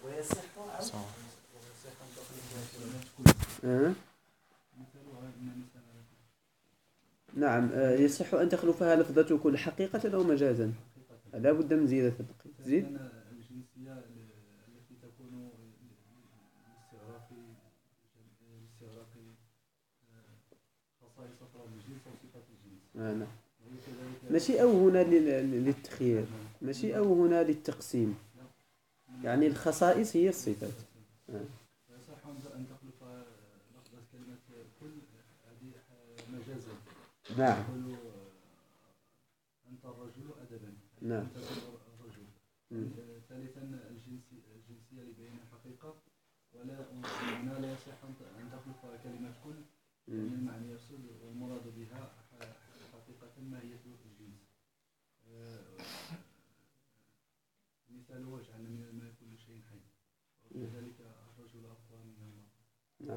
نعم، يصح أن تخلفها لفظة كل حقيقة أو مجازا. لا بد من زيادة التقييد. زيد. الجنسية التي تكون لاستغراق خصائص أفراد الجنس أو صفات الجنس. نعم. ماشي أو هنا للتخيير، ماشي أو هنا للتقسيم، يعني الخصائص هي الصفات. صح أن تخلف لفظة كلمة كل هذه مجازا. نعم. تقول أنت الرجل أدبا. نعم. أنت الرجل. ثالثا الجنسية لبيان الحقيقة، ولا هنا لا يصح أن تخلف كلمة كل، لأن المعنى يفسد والمراد بها حقيقة ماهية الجنس. مثال وجعلنا من الماء كل شيء حي، وكذلك الرجل أقوى من المرأة. نعم.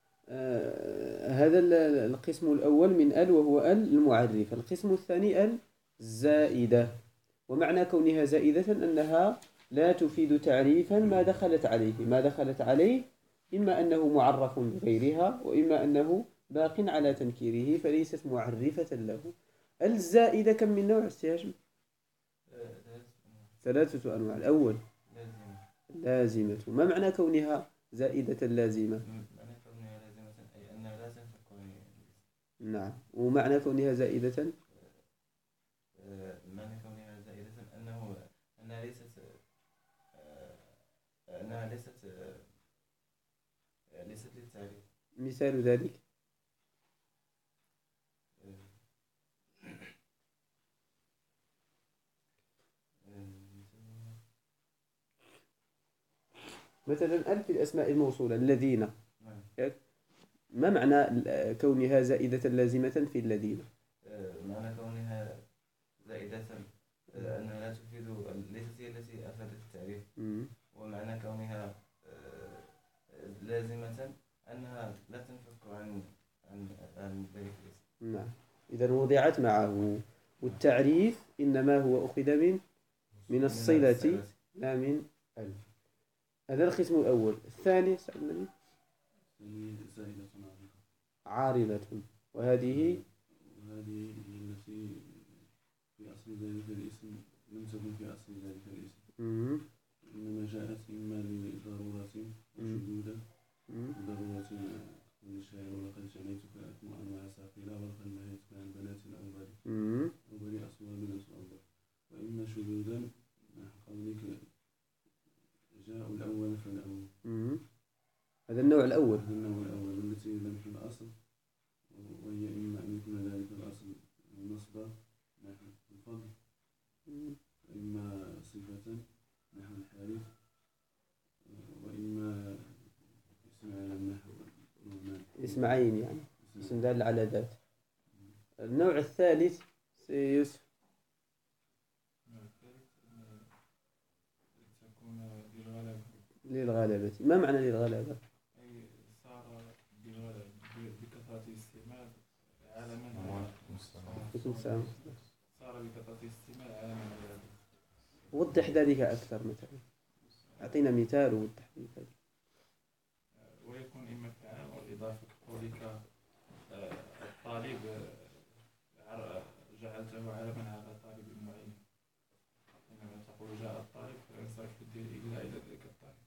هذا القسم الأول من ال، وهو ال المعرفة. القسم الثاني ال الزائدة، ومعنى كونها زائدة أنها لا تفيد تعريفا ما دخلت عليه. ما دخلت عليه إما أنه معرف بغيرها، وإما أنه باق على تنكيره، فليست معرفة له. الزائدة كم من نوع استهاجم؟ 3 أنواع. الأول لازمة. ما معنى كونها زائدة لازمة؟ معنى كونها لازمة أي أنها لا تنفك عن الاسم. نعم. ومعنى كونها زائدة؟ معنى كونها زائدة أنها ليست للتعريف. مثال ذلك؟ مثلا ألف في الأسماء الموصولة الذين. ما معنى كونها زائدة لازمة في الذين؟ معنى كونها زائدة أنها لا تفيد، ليست هي التي أفادت التعريف. ومعنى كونها لازمة أنها لا تنفك عن ذلك الاسم. نعم. إذا وضعت معه. والتعريف إنما هو أخذ من الصلة لا من ال. هذا القسم الأول. الثاني زائدة عارضة. وهذه هي التي في أصل ذلك الاسم لم تكن في أصل ذلك الاسم، إنما جاءت إما لضرورة وشذوذا. ضرورة الشاعر ولقد جنيتك أكمل أنواع ساقلا ولقد نهيتك عن بنات الأنبار وبني أصوات من الأنبار. وإما شذوذا قولك جاء الأول فالأول. هذا النوع الأول. التي لم في الأصل، وهي إما أن يكون ذلك الأصل نصبا نحو الفضل، وإما صفة نحو الحارث، وإما اسم عين نحو النعمان. اسم عين يعني اسم دال على ذات. النوع الثالث يوسف. للغلبة. ما معنى للغلبة؟ أي صار بكثرة الاستعمال عالما. صار بكثرة الاستعمال عالما. وضح ذلك أكثر مثلا. أعطينا مثال ووضح ذلك. ويكون إما فعل والإضافة كقولك الطالب جعلته علما على طالب معين. إنما تقول جاء الطالب فينصرف الدين إلا إلى ذلك الطالب.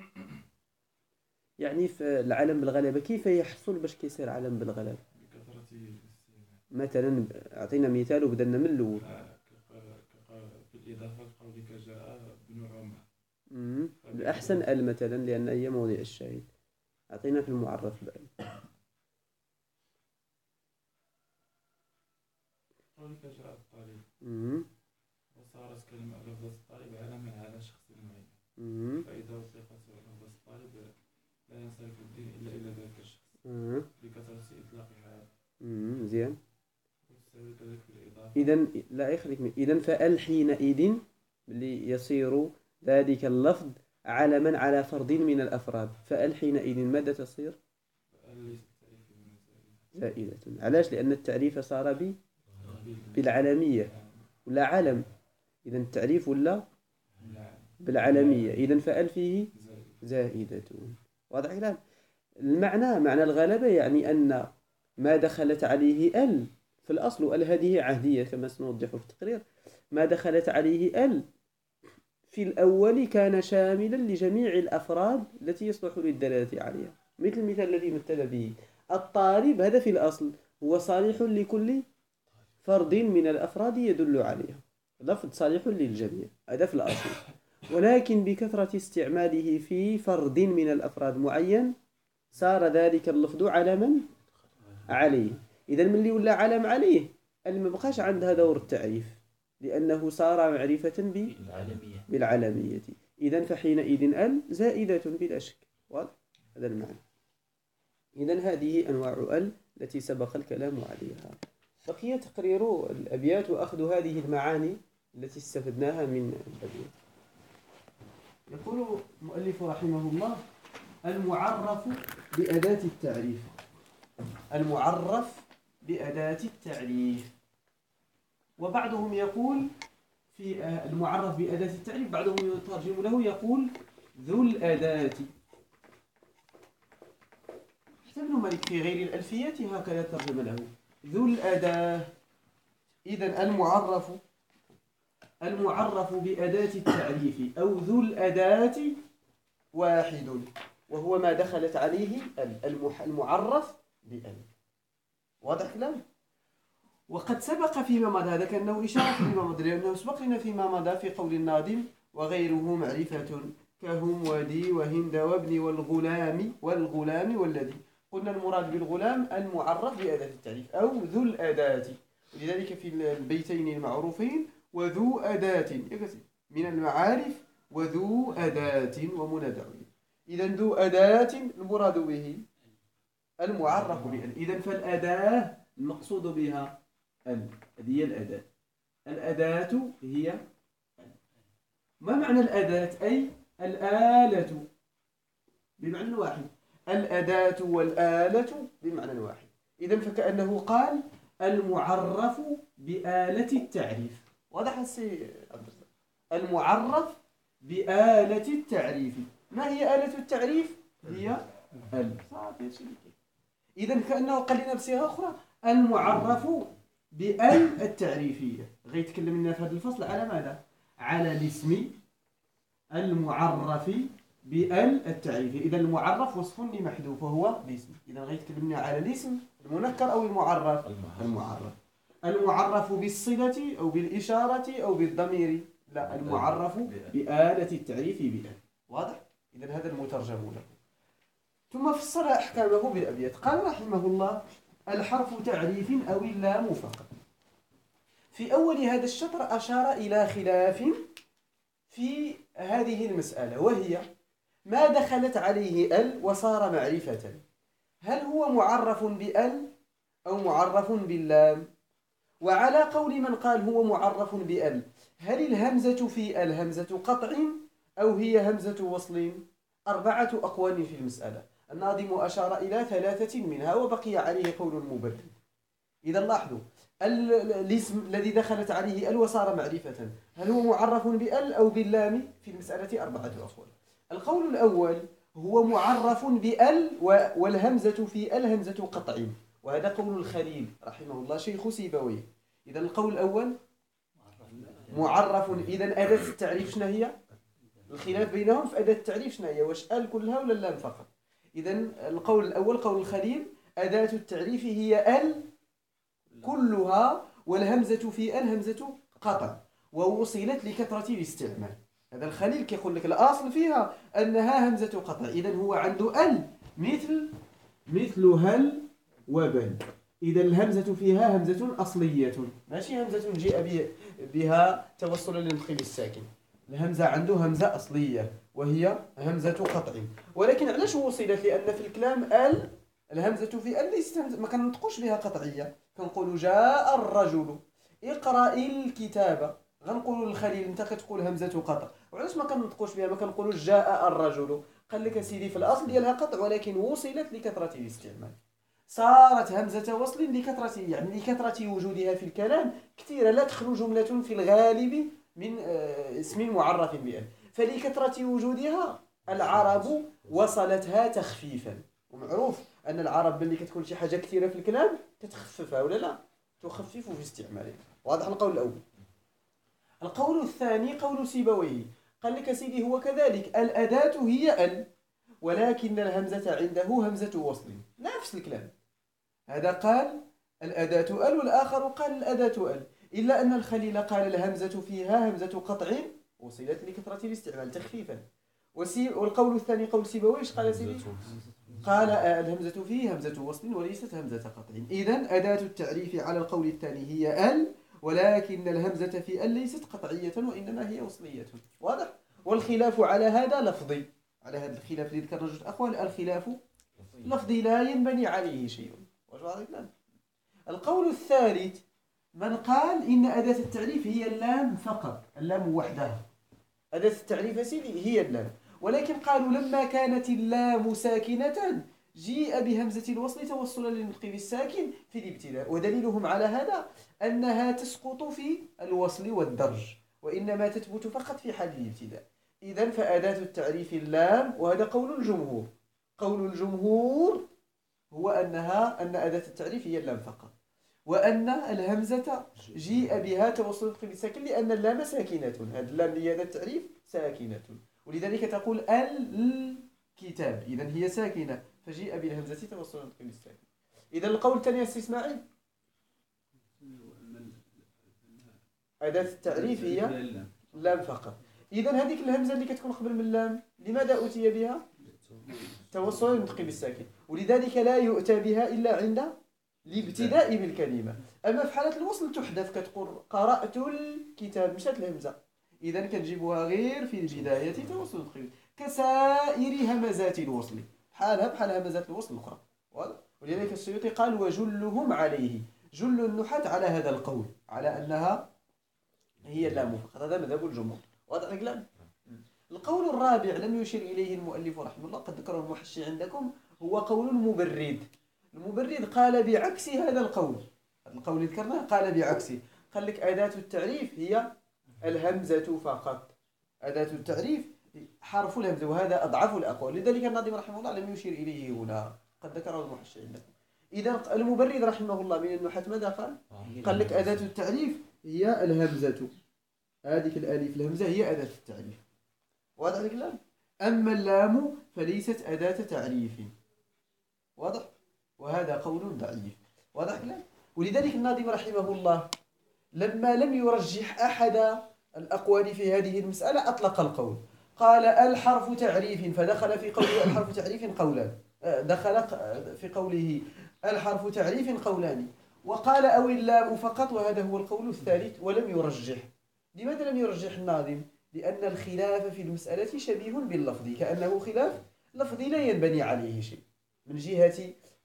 يعني في العلم بالغلبة كيف يحصل باش كيصير علم بالغلبة؟ بكثرة الاستعمال. مثلا أعطينا مثال وبدلنا من الأول. في الإضافة قولك جاء ابن عمر. الأحسن مثلا لأن هي موضع الشاهد. أعطينا في المعرف بقى. قولك جاء الطالب وصارت كلمة لفظة الطالب علما على شخص معين. فإذا أطلقت لفظة الطالب لا ينصرف الدين إلا إلى ذلك الشخص بكثرة إطلاقها. زين. إذن لا يخليك إذن فأل حينئذ يصير ذلك اللفظ علما على فرد من الأفراد. فأل حينئذ ماذا تصير؟ زائدة. علاش؟ لأن التعريف صار بالعلمية ولا علم. إذن التعريف ولا بالعلمية. إذن فأل فيه زائدة. واضح الكلام؟ معنى الغلبة يعني أن ما دخلت عليه ال في الأصل، ال هذه عهدية كما سنوضح في التقرير، ما دخلت عليه ال في الأول كان شاملا لجميع الأفراد التي يصلح للدلالة عليها. مثل المثال الذي مثل به الطالب، هذا في الأصل هو صالح لكل فرد من الأفراد يدل عليها، لفظ صالح للجميع هذا في الأصل، ولكن بكثرة استعماله في فرد من الأفراد معين صار ذلك اللفظ علما عليه. إذا من اللي ولا علم عليه ما بقاش عندها دور التعريف، لأنه صار معرفة بالعلمية. إذا فحينئذ ال زائدة بلا شك. واضح هذا المعنى. إذا هذه أنواع ال التي سبق الكلام عليها. بقي تقرير الأبيات وأخذ هذه المعاني التي استفدناها من الأبيات. يقول المؤلف رحمه الله: المعرف بأداة التعريف. المعرف بأداة التعريف. وبعضهم يقول في المعرف بأداة التعريف، بعضهم يترجم له يقول ذو الأداة. حتى ابن مالك في غير الألفيات هكذا ترجم له، ذو الأداة. إذن المعرف بأداة التعريف أو ذو الأداة واحد، وهو ما دخلت عليه المعرف بأل. واضح الكلام؟ وقد سبق فيما مضى، هذا كأنه إشارة فيما مضى، لأنه سبق لنا فيما مضى في قول الناظم: وغيره معرفة كهم ودي وهند وابن والغلام والذي. قلنا المراد بالغلام المعرف بأداة التعريف أو ذو الأداة، ولذلك في البيتين المعروفين: وذو أداة من المعارف وذو أداة ومنادع. إذا ذو أداة المراد به المعرف بأل. إذا فالأداة المقصود بها ال، هذه هي الأداة. الأداة هي ال. ما معنى الأداة؟ أي الآلة بمعنى واحد. الأداة والآلة بمعنى واحد. إذا فكأنه قال المعرف بآلة التعريف. واضح السي المعرف بآلة التعريف. ما هي آلة التعريف؟ هي ال. إذا كأنه قال لنا بصيغة أخرى المعرف بأل التعريفية. غيتكلم لنا في هذا الفصل على ماذا؟ على الاسم المعرف بأل التعريفية. إذا المعرف وصف لمحذوف وهو الاسم. إذا غيتكلم لنا على الاسم المنكر أو المعرف؟ المعرف بالصلة أو بالإشارة أو بالضمير؟ لا، المعرف بآلة التعريف بأل. واضح؟ إذا هذا المترجم له. ثم فسر أحكامه بالأبيات. قال رحمه الله: الحرف تعريف أو اللام فقط. في أول هذا الشطر أشار إلى خلاف في هذه المسألة، وهي ما دخلت عليه ال وصار معرفة، هل هو معرف بأل أو معرف باللام؟ وعلى قول من قال هو معرف بأل، هل الهمزة في ال همزة قطع أو هي همزة وصل؟ 4 أقوال في المسألة. الناظم أشار إلى 3 منها وبقي عليه قول مبدل. إذا لاحظوا الاسم الذي دخلت عليه ال وصار معرفة، هل هو معرف بأل أو باللام؟ في المسألة 4 أقوال. القول الأول هو معرف بأل والهمزة في ال همزة قطع، وهذا قول الخليل رحمه الله شيخ سيبويه. إذا القول الأول معرف. إذا أداة التعريف شنو هي؟ الخلاف بينهم في أداة التعريف شنو هي؟ واش ال كلها ولا اللام فقط؟ إذا القول الأول قول الخليل أداة التعريف هي ال كلها، والهمزة في ال همزة قطع ووصلت لكثرة الاستعمال. هذا الخليل كيقول لك الأصل فيها أنها همزة قطع. إذا هو عنده ال مثل هل وبل. إذا الهمزة فيها همزة أصلية، ماشي همزة جاء بها توصلا للنطق بالساكن. الهمزة عنده همزة أصلية وهي همزة قطع. ولكن علاش وصلت؟ لأن في الكلام الهمزة في ليست ما كننطقوش بها قطعية. كنقولوا جاء الرجل اقرأ الكتاب، غنقولوا للخليل انت كتقول همزة قطع. وعلاش ما كننطقوش بها؟ ما كنقولوش جاء الرجل. قال لك سيدي في الأصل ديالها قطع، ولكن وصلت لكثرة الاستعمال، صارت همزة وصل لكثرة وجودها في الكلام كثيرة. لا تخلو جملة في الغالب من اسم معرف بأل، فلكثرة وجودها العرب وصلتها تخفيفا. ومعروف أن العرب ملي كتكون شي حاجة كثيرة في الكلام تتخففها ولا لا؟ تخفف في استعمالها. واضح القول الأول. القول الثاني قول سيبويه، قال لك سيدي هو كذلك، الأداة هي ال، ولكن الهمزة عنده همزة وصل. نفس الكلام، هذا قال الأداة ال والآخر قال الأداة ال، إلا أن الخليل قال الهمزة فيها همزة قطع وصلت لكثرة الاستعمال تخفيفا. والقول الثاني قول سيبويه قال سيدي، قال الهمزة فيه همزة وصل وليست همزة قطع. إذن أداة التعريف على القول الثاني هي ال، ولكن الهمزة في ال ليست قطعية وإنما هي وصلية. واضح؟ والخلاف على هذا لفظي، على هذا الخلاف اللي ذكرنا جوج أقوال، الخلاف لفظي لا ينبني عليه شيء. القول الثالث من قال إن أداة التعريف هي اللام فقط، اللام وحدها. أداة التعريف سيدي هي اللام، ولكن قالوا لما كانت اللام ساكنة جيء بهمزة الوصل توصلا للنطق بالساكن في الابتداء، ودليلهم على هذا أنها تسقط في الوصل والدرج، وإنما تثبت فقط في حال الابتداء. إذن فأداة التعريف اللام، وهذا قول الجمهور. قول الجمهور هو أن أداة التعريف هي اللام فقط، وأن الهمزة جيء بها توصل للنطق بالساكن لأن اللام ساكنة. هذه اللام هي أداة التعريف ساكنة، ولذلك تقول الكتاب، إذن هي ساكنة فجيء بالهمزة توصل للنطق بالساكن. إذن القول الثاني يا سي إسماعيل، أداة التعريف هي اللام فقط. إذن هذيك الهمزة اللي كتكون قبل من اللام لماذا أتي بها؟ توصل للنطق بالساكن، ولذلك لا يؤتى بها إلا عند الابتداء بالكلمة. أما في حالة الوصل تحدث، كتقول قرأت الكتاب مشات الهمزة، إذن كنجيبها غير في البداية توصل للنطق كسائر همزات الوصل، حالها بحال همزات الوصل الأخرى. ولذلك السيوطي قال وجلهم عليه، جل النحاة على هذا القول، على أنها هي اللام فقط. هذا مذهب الجمهور. واضح الكلام؟ القول الرابع لم يشير إليه المؤلف رحمه الله، قد ذكره المحشي عندكم، هو قول المبرد. المبرد قال بعكس هذا القول، القول اللي ذكرناه قال بعكسه، قال لك أداة التعريف هي الهمزة فقط، أداة التعريف حرف الهمزة، وهذا أضعف الأقوال. لذلك الناظم رحمه الله لم يشير إليه هنا، قد ذكره المحشي عندكم. إذا المبرد رحمه الله من النحاة ماذا قال؟ قال لك أداة التعريف هي الهمزة، هذه الألف الهمزة هي أداة التعريف. واضح الكلام؟ أما اللام فليست أداة تعريف. واضح؟ وهذا قول ضعيف. واضح الكلام؟ ولذلك الناظم رحمه الله لما لم يرجح أحد الأقوال في هذه المسألة أطلق القول، قال الحرف تعريف، فدخل في قوله الحرف تعريف قولان، دخل في قوله الحرف تعريف قولان، وقال أو اللام فقط، وهذا هو القول الثالث، ولم يرجح. لماذا لم يرجح الناظم؟ لأن الخلاف في المسألة شبيه باللفظ، كأنه خلاف لفظي لا ينبني عليه شيء من جهة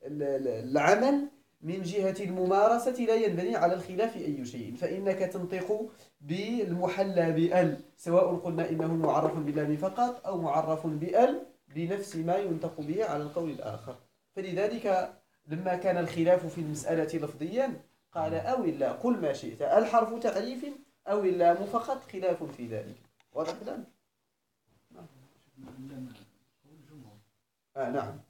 العمل، من جهة الممارسة لا ينبني على الخلاف أي شيء. فإنك تنطق بالمحلى بأل، سواء قلنا إنه معرف باللام فقط أو معرف بأل، بنفس ما ينطق به على القول الآخر. فلذلك لما كان الخلاف في المسألة لفظيا قال أو إلا قل ما شئت، الحرف تعريف أو اللام فقط، خلاف في ذلك. واضح الكلام؟ نعم.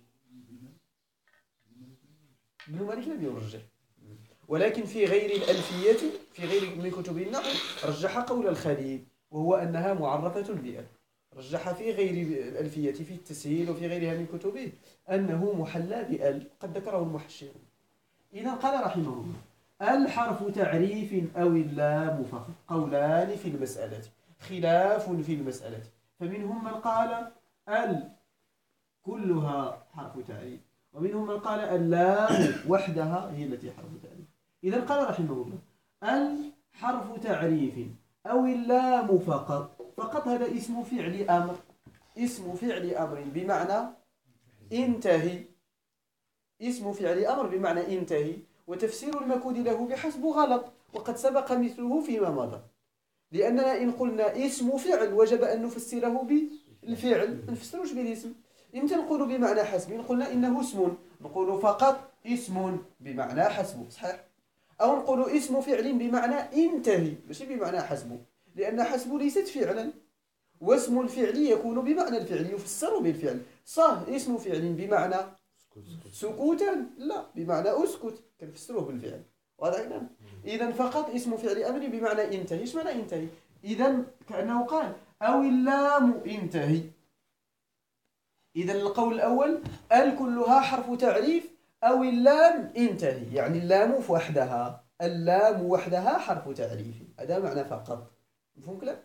ابن مالك لم يرجح، ولكن في غير الألفية، في غير من كتب النحو رجح قول الخليل، وهو أنها معرفة بأل. رجح في غير الألفية في التسهيل وفي غيرها من كتبه أنه محلى بأل، قد ذكره المحشي. إذا قال رحمه الله الحرف تعريف أو اللام فقط، قولان في المسألة، خلاف في المسألة. فمنهم من قال ال كلها حرف تعريف، ومنهم من قال اللام وحدها هي التي حرف تعريف. إذا قال رحمه الله الحرف تعريف أو اللام فقط، فقط هذا اسم فعل أمر، اسم فعل أمر بمعنى انتهي، اسم فعل أمر بمعنى انتهي، وتفسير المكود له بحسب غلط، وقد سبق مثله فيما مضى. لأننا إن قلنا اسم فعل وجب أن نفسره بالفعل، ما نفسروش بالاسم. إمتى نقول بمعنى حسب؟ إن قلنا إنه اسم نقول فقط اسم بمعنى حسب، صحيح؟ أو نقول اسم فعل بمعنى انتهي، ماشي بمعنى حسب، لأن حسب ليست فعلا، واسم الفعل يكون بمعنى الفعل يفسر بالفعل. صح اسم فعل بمعنى سكوتا، لا بمعنى اسكت كنفسروه بالفعل. واضح كلام؟ اذا فقط اسم فعل امر بمعنى انتهي. ايش معنى انتهي؟ اذا كانه قال او اللام انتهي. اذا القول الاول ال كلها حرف تعريف او اللام انتهي، يعني اللام وحدها، اللام وحدها حرف تعريف، هذا معنى فقط. مفهوم كلام؟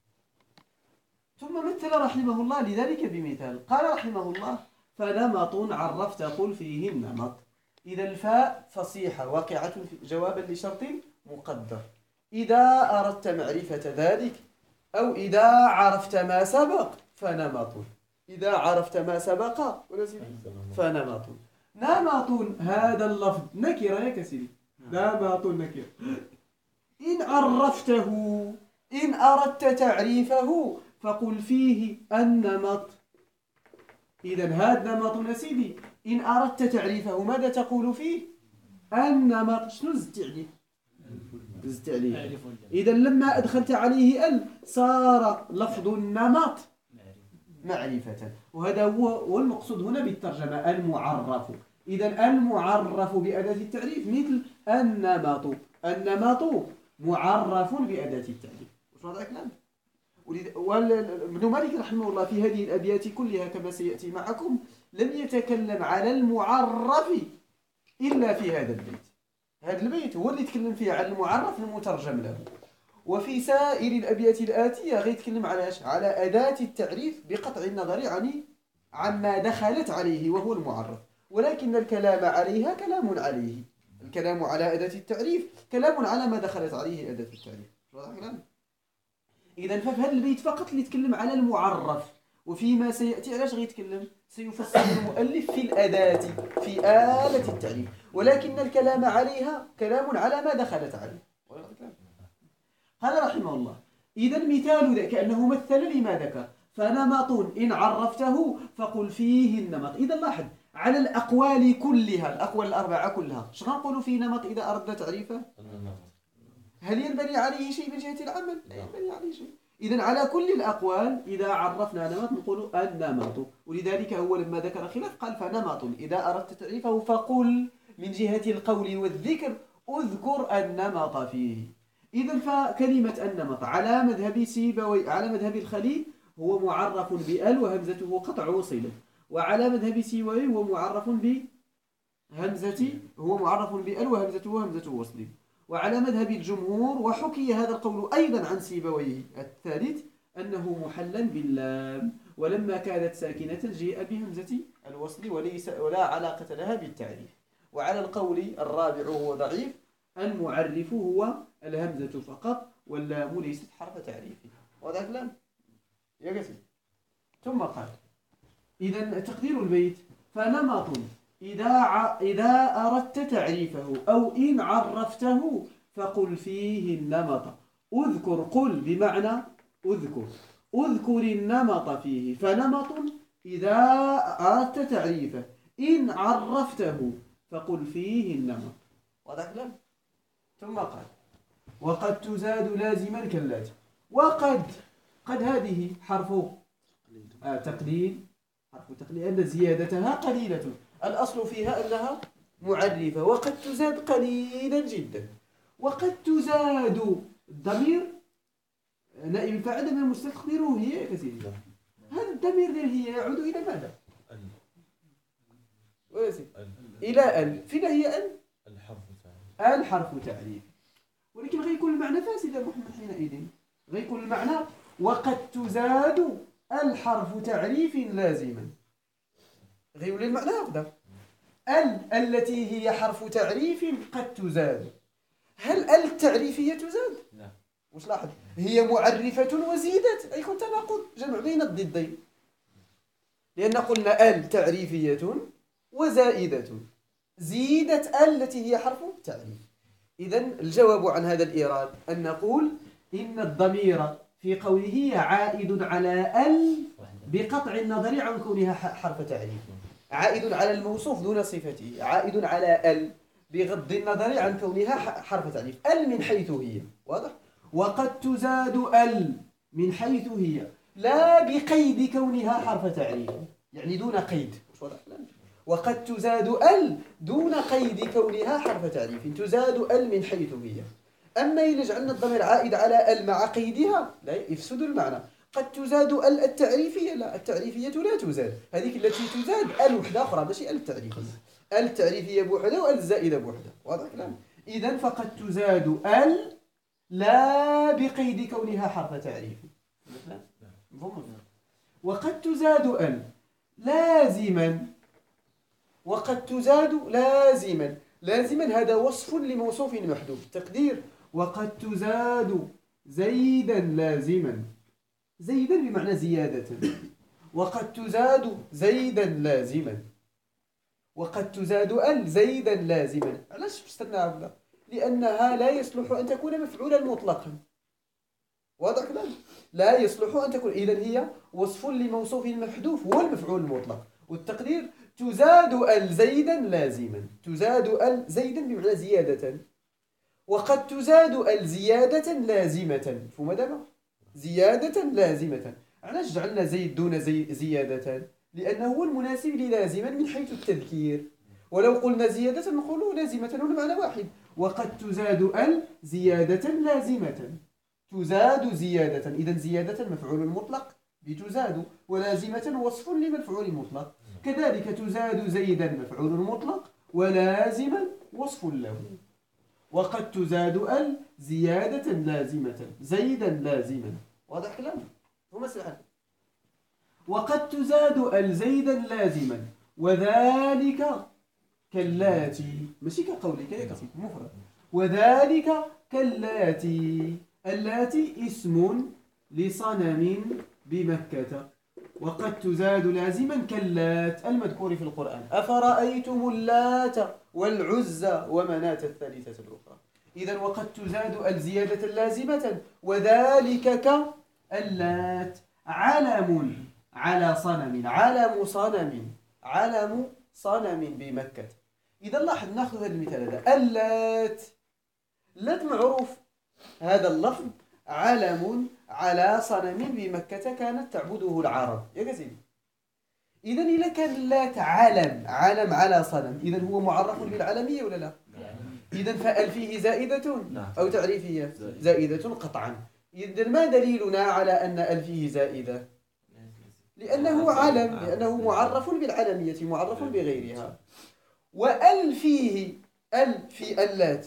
ثم مثل رحمه الله لذلك بمثال، قال رحمه الله فنمط عرفت قل فيه النمط. إذا الفاء فصيحة واقعة جوابا لشرط مقدر. إذا أردت معرفة ذلك أو إذا عرفت ما سبق فنمط. إذا عرفت ما سبق فنمط. نمط هذا اللفظ نكرة يا كسيدي، نمط نكرة. إن عرفته إن أردت تعريفه فقل فيه النمط. إذا هذا نمط يا سيدي، إن أردت تعريفه ماذا تقول فيه؟ النمط. شنو زدت عليه؟ زدت عليه. إذا لما أدخلت عليه ال صار لفظ النمط معرفة، وهذا هو المقصود هنا بالترجمة المعرف. إذا المعرف بأداة التعريف مثل النمط. النمط معرف بأداة التعريف. وش هذا الكلام؟ وابن مالك رحمه الله في هذه الأبيات كلها كما سيأتي معكم لم يتكلم على المعرف إلا في هذا البيت. هذا البيت هو اللي يتكلم فيه على المعرف المترجم له، وفي سائر الأبيات الآتية غيتكلم على على أداة التعريف بقطع النظر عما دخلت عليه وهو المعرف، ولكن الكلام عليها كلام عليه. الكلام على أداة التعريف كلام على ما دخلت عليه أداة التعريف. إذا ففي هذا البيت فقط اللي يتكلم على المعرف، وفيما سيأتي علاش غيتكلم سيفسر المؤلف في الأداة في آلة التعريف، ولكن الكلام عليها كلام على ما دخلت عليه. قال رحمه الله إذا مثال ذلك كأنه مثل لما ذكر فنمط إن عرفته فقل فيه النمط. إذا لاحظ على الأقوال كلها، الأقوال الأربعة كلها ايش غنقولوا في نمط إذا أردنا تعريفه؟ هل ينبني عليه شيء من جهة العمل؟ لا ينبني عليه شيء. إذن على كل الأقوال إذا عرفنا نمط نقول النمط، ولذلك هو لما ذكر خلاف قال فنمط إذا أردت تعريفه فقل من جهة القول والذكر أذكر النمط فيه. إذن فكلمة النمط على مذهب سيبوي على مذهب الخليل هو معرف بأل وهمزته قطع وصلة، وعلى مذهب سيبوي هو معرف بهمزة هو معرف بأل وهمزته همزة وصل، وعلى مذهب الجمهور وحكي هذا القول أيضا عن سيبويه الثالث أنه محلا باللام، ولما كانت ساكنة جيء بهمزة الوصل ولا علاقة لها بالتعريف. وعلى القول الرابع وهو ضعيف المعرف هو الهمزة فقط واللام ليست حرف تعريف. وهذا كلام يا قسم. ثم قال إذا تقدير البيت فنمط إذا أردت تعريفه أو إن عرفته فقل فيه النمط. أذكر قل بمعنى أذكر النمط فيه. فنمط إذا أردت تعريفه إن عرفته فقل فيه النمط. واضح كلام؟ ثم قال وقد تزاد لازما كاللازم. وقد هذه حرف تقليل، حرف تقليل أن زيادتها قليلة، الأصل فيها أنها معرفة، وقد تزاد قليلا جدا. وقد تزاد الضمير نائب الفاعل من المستقدر هي كثير. هذا الضمير هي يعود إلى ماذا؟ إلى ال. فينا هي ال؟ الحرف تعريف، ولكن غيكون المعنى فاسد يا محمد حينئذ. غيكون المعنى وقد تزاد الحرف تعريف لازما، غيولي المعنى هكذا. التي هي حرف تعريف قد تزاد. هل التعريفية تزاد؟ لا. وش لاحظ؟ هي معرفة وزيدت، أي كنت تناقض جمع بين الضدين، لأن قلنا تعريفية وزائدة، زيدت التي هي حرف تعريف. إذن الجواب عن هذا الإيراد أن نقول إن الضمير في قوله عائد على بقطع النظر عن كونها حرف تعريف، عائد على الموصوف دون صفته، عائد على بغض النظر عن كونها حرف تعريف. من حيث هي، واضح؟ وقد تزاد من حيث هي، لا بقيد كونها حرف تعريف، يعني دون قيد. وقد تزاد ال دون قيد كونها حرف تعريف، تزاد ال من حيث هي. أما إذا جعلنا الضمير عائد على ال مع قيدها لا يفسد المعنى. قد تزاد ال التعريفية، لا، التعريفية لا تزاد، هذيك التي تزاد ال وحدة أخرى ماشي ال التعريفية. ال التعريفية بوحدة وال الزائدة بوحدة، واضح الكلام؟ إذن فقد تزاد ال لا بقيد كونها حرف تعريف. وقد تزاد ال لازما، وقد تزاد لازما. لازما هذا وصف لموصوف محذوف، تقدير وقد تزاد زيدا لازما، زيدا بمعنى زيادة، وقد تزاد زيدا لازما، وقد تزاد ال زيدا لازما. علاش استنى هذا؟ لأنها لا يصلح أن تكون مفعولا مطلقا، واضح كلام؟ لا يصلح أن تكون، إذن هي وصف لموصوف محذوف هو المفعول المطلق، والتقدير تزاد ال زيدا لازما، تزاد ال زيدا بمعنى زيادة، وقد تزاد ال زيادة لازمة. مفهوم دابا؟ زيادة لازمة. علاش جعلنا زيد دون زيادة؟ لأنه هو المناسب للازما من حيث التذكير، ولو قلنا زيادة نقول لازمة والمعنى واحد. وقد تزاد ال زيادة لازمة، تزاد زيادة، إذن زيادة مفعول مطلق بتزاد، ولازمة وصف لمفعول مطلق. كذلك تزاد زيدا مفعول مطلق ولازما وصف له. وقد تزاد ال زيادة لازمة، زيدا لازما، واضح كلام؟ هو مسألة. وقد تزاد ال زيدا لازما، وذلك كاللاتي، ماشي كقولك يا كسيد مفرد، وذلك كاللاتي. اللاتي اسم لصنم بمكة، وقد تزاد لازما كاللات المذكور في القرآن، أفرأيتم اللات والعزى ومناة الثالثة الأخرى. إذن وقد تزاد الزيادة لازمة، وذلك كاللات علم على صنم، علم صنم، علم صنم بمكة. إذا لاحظ ناخذ هذا المثال هذا، اللات، لات معروف هذا اللفظ علم على صنم بمكة كانت تعبده العرب يا كسيدي. إذن إذا كان اللات علم، علم على صنم، إذن هو معرف بالعلمية ولا لا؟ إذن فأل فيه زائدة أو تعريفية؟ زائدة قطعا. إذن ما دليلنا على أن أل فيه زائدة؟ لأنه علم، لأنه معرف بالعلمية، معرف بغيرها. وأل فيه، أل في اللات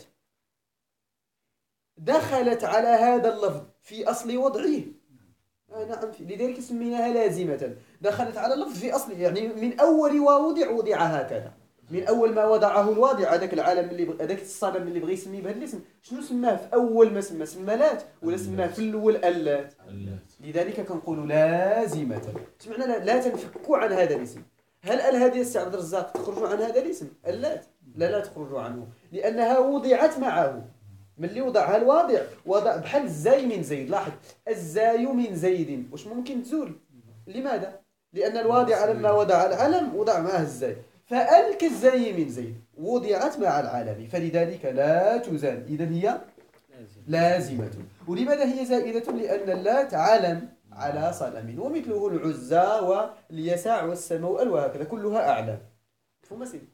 دخلت على هذا اللفظ في أصل وضعه، نعم، لذلك سميناها لازمة. دخلت على اللفظ في أصله، يعني من أول ووضع هكذا، من أول ما وضعه الواضع، هذاك العالم اللي هذاك الصنم اللي بغى يسميه بهذا الاسم، شنو سماه في أول ما سمى لات، ولا سماه في الأول اللات؟ لذلك كنقولوا لازمة. سمعنا لا تنفكوا عن هذا الاسم. هل هذه السي عبد الرزاق تخرج عن هذا الاسم اللات؟ لا تخرج عنه، لأنها وضعت معه. من اللي وضعها الواضع، وضع بحال الزاي من زيد. لاحظ الزاي من زيد واش ممكن تزول؟ لماذا؟ لأن الواضع لما وضع العلم وضع معه الزاي، فأل كالزاي من زيد وضعت مع العالم، فلذلك لا تزال. إذن هي لازمة. ولماذا هي زائدة؟ لأن اللات علم على صنم، ومثله العزى واليساع والسموأل وهكذا كلها أعلام. مفهوم سيدي؟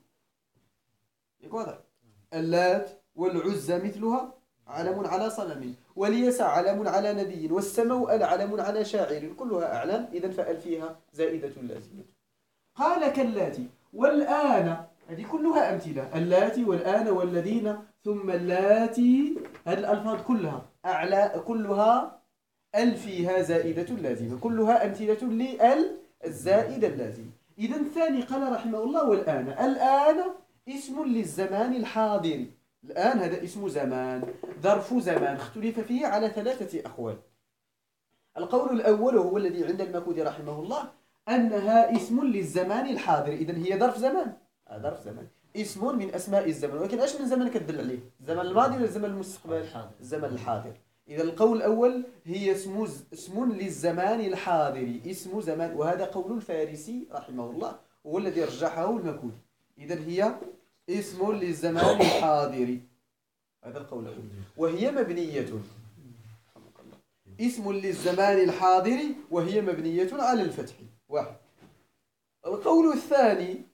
واضح؟ اللات والعزى مثلها علم على صنم، واليسع علم على نبي، والسموأل علم على شاعر، كلها أعلام. إذن فأل فيها زائدة لازمة. قال كاللاتي والآن، هذه كلها أمثلة، اللاتي والآن والذين ثم اللاتي، هذه الألفاظ كلها كلها ال فيها زائدة لازمة، كلها أمثلة لل الزائدة اللازمة. إذن الثاني قال رحمه الله والآن، الآن اسم للزمان الحاضر. الآن هذا اسم زمان، ظرف زمان، اختلف فيه على 3 أقوال. القول الأول هو الذي عند المكودي رحمه الله، أنها اسم للزمان الحاضر. إذن هي ظرف زمان، ظرف زمان اسم من أسماء الزمن، ولكن أش من زمن كتدل عليه؟ الزمن الماضي ولا الزمن المستقبل؟ الزمن الحاضر. إذا القول الأول هي اسم للزمان الحاضر، اسم زمان، وهذا قول الفارسي رحمه الله هو الذي رجحه المكودي. إذن هي اسم للزمان الحاضر، هذا القول الأول، وهي مبنية اسم للزمان الحاضر وهي مبنية على الفتح. واحد. القول الثاني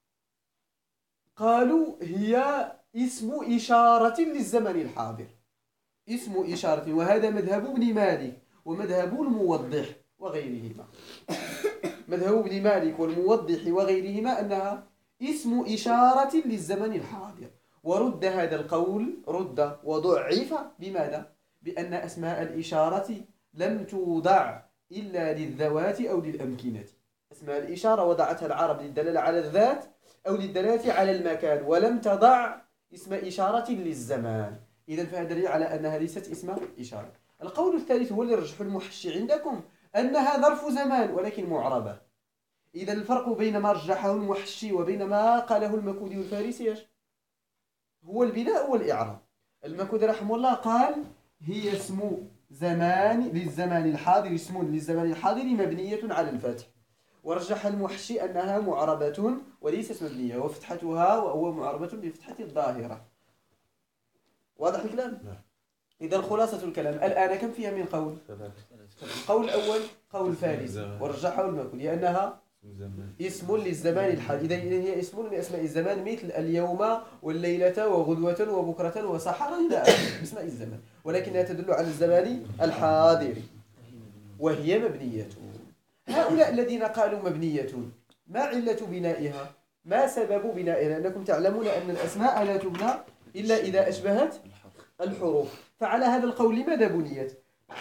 قالوا هي اسم إشارة للزمن الحاضر، اسم إشارة، وهذا مذهب ابن مالك ومذهب الموضح وغيرهما. مذهب ابن مالك والموضح وغيرهما أنها اسم إشارة للزمن الحاضر، ورد هذا القول، رد وضعف بماذا؟ بأن أسماء الإشارة لم توضع إلا للذوات أو للأمكنة. أسماء الإشارة وضعتها العرب للدلالة على الذات أو للدلالة على المكان، ولم تضع اسم إشارة للزمان. إذن فهذا دليل على أنها ليست اسم إشارة. القول الثالث هو اللي رجح المحشي عندكم، أنها ظرف زمان ولكن معربة. إذا الفرق بين ما رجحه المحشي وبين ما قاله المكودي والفارسي هو البناء والإعراب. المكودي رحمه الله قال هي اسم زمان للزمان الحاضر، اسم للزمان الحاضر مبنية على الفتح. ورجح المحشي أنها معربة وليست مبنية، وفتحتها وهو معربة بفتحة الظاهرة. واضح الكلام؟ إذا خلاصة الكلام الآن كم فيها من قول؟ القول الأول قول فارسي ورجحه المكودي لأنها اسم للزمان الحاضر. إذا هي اسم لأسماء الزمان مثل اليوم والليلة وغدوة وبكرة وسحرا إلى اسماء الزمان، ولكنها تدل على الزمان الحاضر وهي مبنية. هؤلاء الذين قالوا مبنية ما علة بنائها؟ ما سبب بنائها؟ لأنكم تعلمون أن الأسماء لا تبنى إلا إذا أشبهت الحروف. فعلى هذا القول لماذا بنيت؟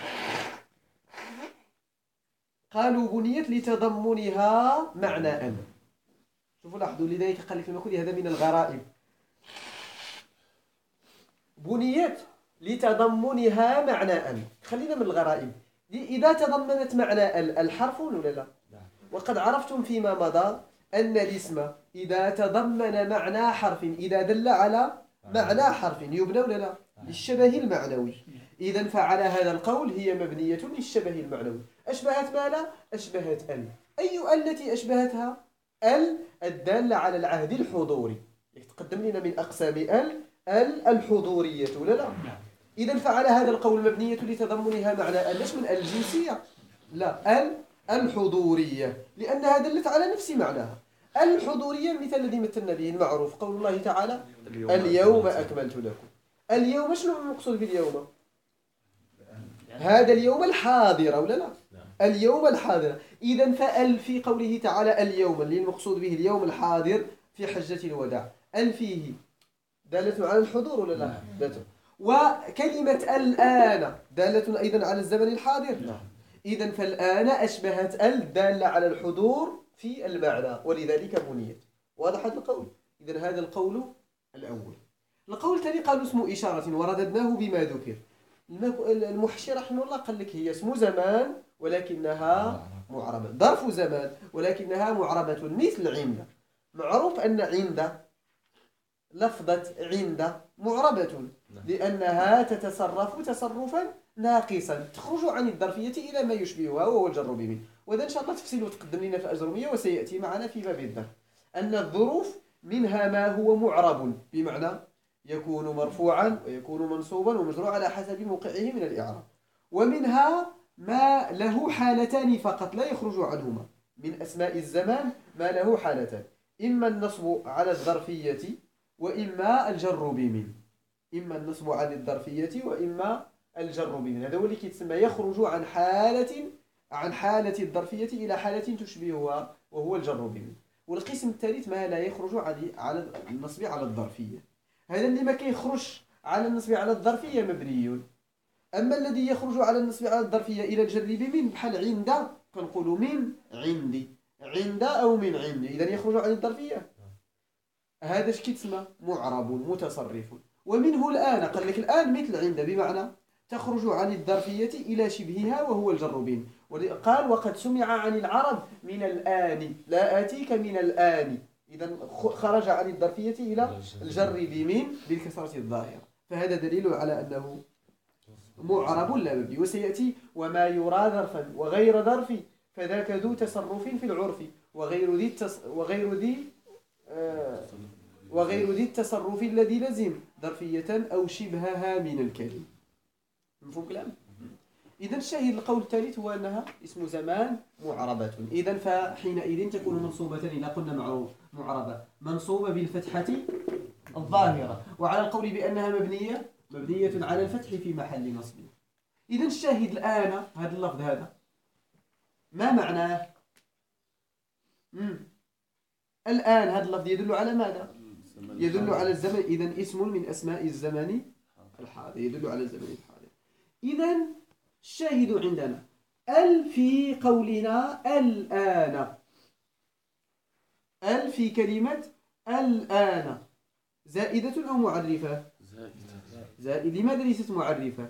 قالوا بنيت لتضمنها معنى أن. شوفوا لاحظوا، لذلك قال لك المكودي هذا من الغرائب. بنيت لتضمنها معنى أن. خلينا من الغرائب. إذا تضمنت معنى الحرف ولا لا؟ وقد عرفتم فيما مضى أن الاسم إذا تضمن معنى حرف، إذا دل على معنى حرف يبنى ولا لا؟ للشبه المعنوي. إذن فعلى هذا القول هي مبنية للشبه المعنوي. أشبهت ما لا؟ أشبهت ال. أي التي أشبهتها؟ ال الدالة على العهد الحضوري. تقدم لنا من أقسام ال الحضورية ولا لا؟ إذن فعلى هذا القول مبنية لتضمنها معنى ال. ليش من الجنسية؟ لا، ال الحضورية، لأنها دلت على نفس معناها. الحضورية المثال الذي مثلنا به المعروف قول الله تعالى اليوم أكملت لكم. اليوم شنو المقصود باليوم؟ هذا اليوم الحاضر ولا لا؟ اليوم الحاضر. إذن فال في قوله تعالى اليوم اللي المقصود به اليوم الحاضر في حجة الوداع، ال فيه دالة على الحضور ولا لا؟ وكلمة الآن دالة أيضا على الزمن الحاضر. إذن فالآن أشبهت ال دالة على الحضور في المعنى، ولذلك بنيت. واضح هذا القول؟ إذن هذا القول الأول. القول الثاني قالوا اسم إشارة ورددناه بما ذكر. المحشي رحمه الله قال لك هي اسم زمان ولكنها معربة، ظرف زمان ولكنها معربة مثل عند. معروف أن عند لفظة عند معربة لأنها تتصرف تصرفا ناقصا تخرج عن الظرفية إلى ما يشبهها وهو الجر بمن. وإذا إن شاء الله تفصيله تقدم لنا في الأجرومية وسيأتي معنا في باب الظرف أن الظروف منها ما هو معرب بمعنى يكون مرفوعا ويكون منصوبا ومجرور على حسب موقعه من الإعراب، ومنها ما له حالتان فقط لا يخرج عنهما. من أسماء الزمان ما له حالتان، إما النصب على الظرفية وإما الجر بمن. إما النصب على الظرفية وإما الجر بمن. هذا هو اللي يتسمى يخرج عن حالة الظرفية إلى حالة تشبهها وهو الجر بمن. والقسم الثالث ما لا يخرج على النصب على الظرفية. هذا اللي ما كيخرج على النصب على الظرفية مبني. أما الذي يخرج على النصب على الظرفية إلى الجر بمن بحال عند، كنقول من عندي، عند أو من عندي، إذا يخرج عن الظرفية. هذا اش كيتسمى معرب متصرف. ومنه الآن قال لك الآن مثل عند بمعنى تخرج عن الظرفية إلى شبهها وهو الجر بمن. قال وقد سمع عن العرب من الآن، لا آتيك من الآن، إذا خرج عن الظرفية إلى الجر بمن بالكسرة الظاهرة. فهذا دليل على أنه معرب لا مبني. وسيأتي وما يرى ظرفا وغير ظرف فذاك ذو تصرف في العرف وغير ذي التصرف الذي لزم ظرفية أو شبهها من الكلم. مفهوم كلام؟ إذا الشاهد القول الثالث هو أنها اسم زمان معربة. إذا فحينئذ تكون منصوبة إذا قلنا معربة منصوبة بالفتحة الظاهرة، وعلى القول بأنها مبنية على الفتح في محل نصب. إذا الشاهد الآن هذا اللفظ هذا ما معناه؟ الآن هذا اللفظ يدل على ماذا؟ يدل على الزمن. إذا اسم من أسماء الزمن الحاضر يدل على الزمن الحاضر. إذا الشاهد عندنا ال في قولنا الآن، ال في كلمة الآن زائدة أو معرفة؟ زائدة. لماذا ليست معرفة؟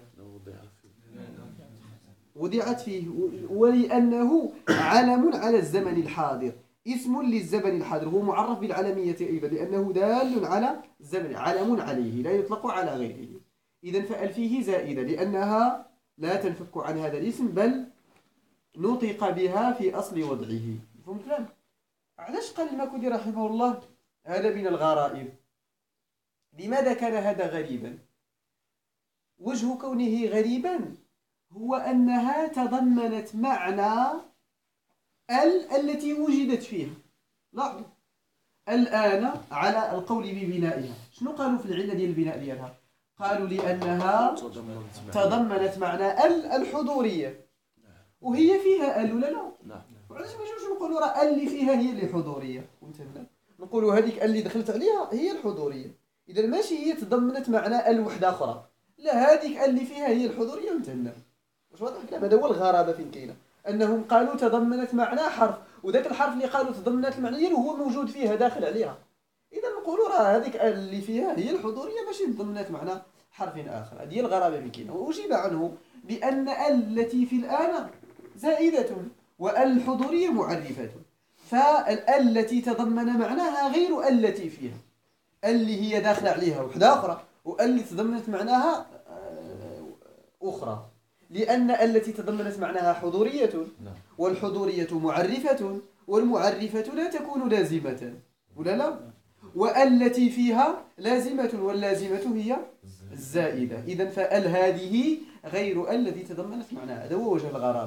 وضعت فيه ولأنه علم على الزمن الحاضر، اسم للزمن الحاضر، هو معرف بالعلمية أيضا لأنه دال على الزمن، علم عليه لا يطلق على غيره. إذا فأل فيه زائدة لأنها لا تنفك عن هذا الاسم بل نطق بها في أصل وضعه. فهمت الكلام؟ علاش قال الماكودي رحمه الله هذا من الغرائب؟ لماذا كان هذا غريبا؟ وجه كونه غريبا هو أنها تضمنت معنى التي وجدت فيها. لاحظوا الآن على القول ببنائها، شنو قالوا في العلة ديال البناء ديالها؟ قالوا لأنها تضمنت معنى الحضورية، وهي فيها ولا لا؟ وعلاش ما نجوش نقولوا راه اللي فيها هي اللي حضورية؟ فهمتنا؟ نقولوا هذيك اللي دخلت عليها هي الحضورية. إذا ماشي هي تضمنت معنى الوحدة أخرى، لا هذيك اللي فيها هي الحضورية. فهمتنا؟ واش واضح الكلام؟ هذا هو الغرابة فين كاينة، أنهم قالوا تضمنت معنى حرف، وذاك الحرف اللي قالوا تضمنت المعنى ديالو هو موجود فيها داخل عليها. إذا نقولوا راه هذيك اللي فيها هي الحضورية ماشي تضمنت معنى حرف آخر. هذه هي الغرابة فين كاينة. وأجيب عنه بأن التي في الآن زائدة والحضورية معرفة، فالتي تضمن معناها غير التي فيها، اللي هي داخل عليها وحدة أخرى، واللي تضمنت معناها أخرى، لأن التي تضمنت معناها حضورية، والحضورية معرفة، والمعرفة لا تكون لازمة ولا لا؟ والتي فيها لازمة، واللازمة هي الزائدة. إذن فال هذه غير الذي تضمنت معناها. هذا هو وجه الغرابة.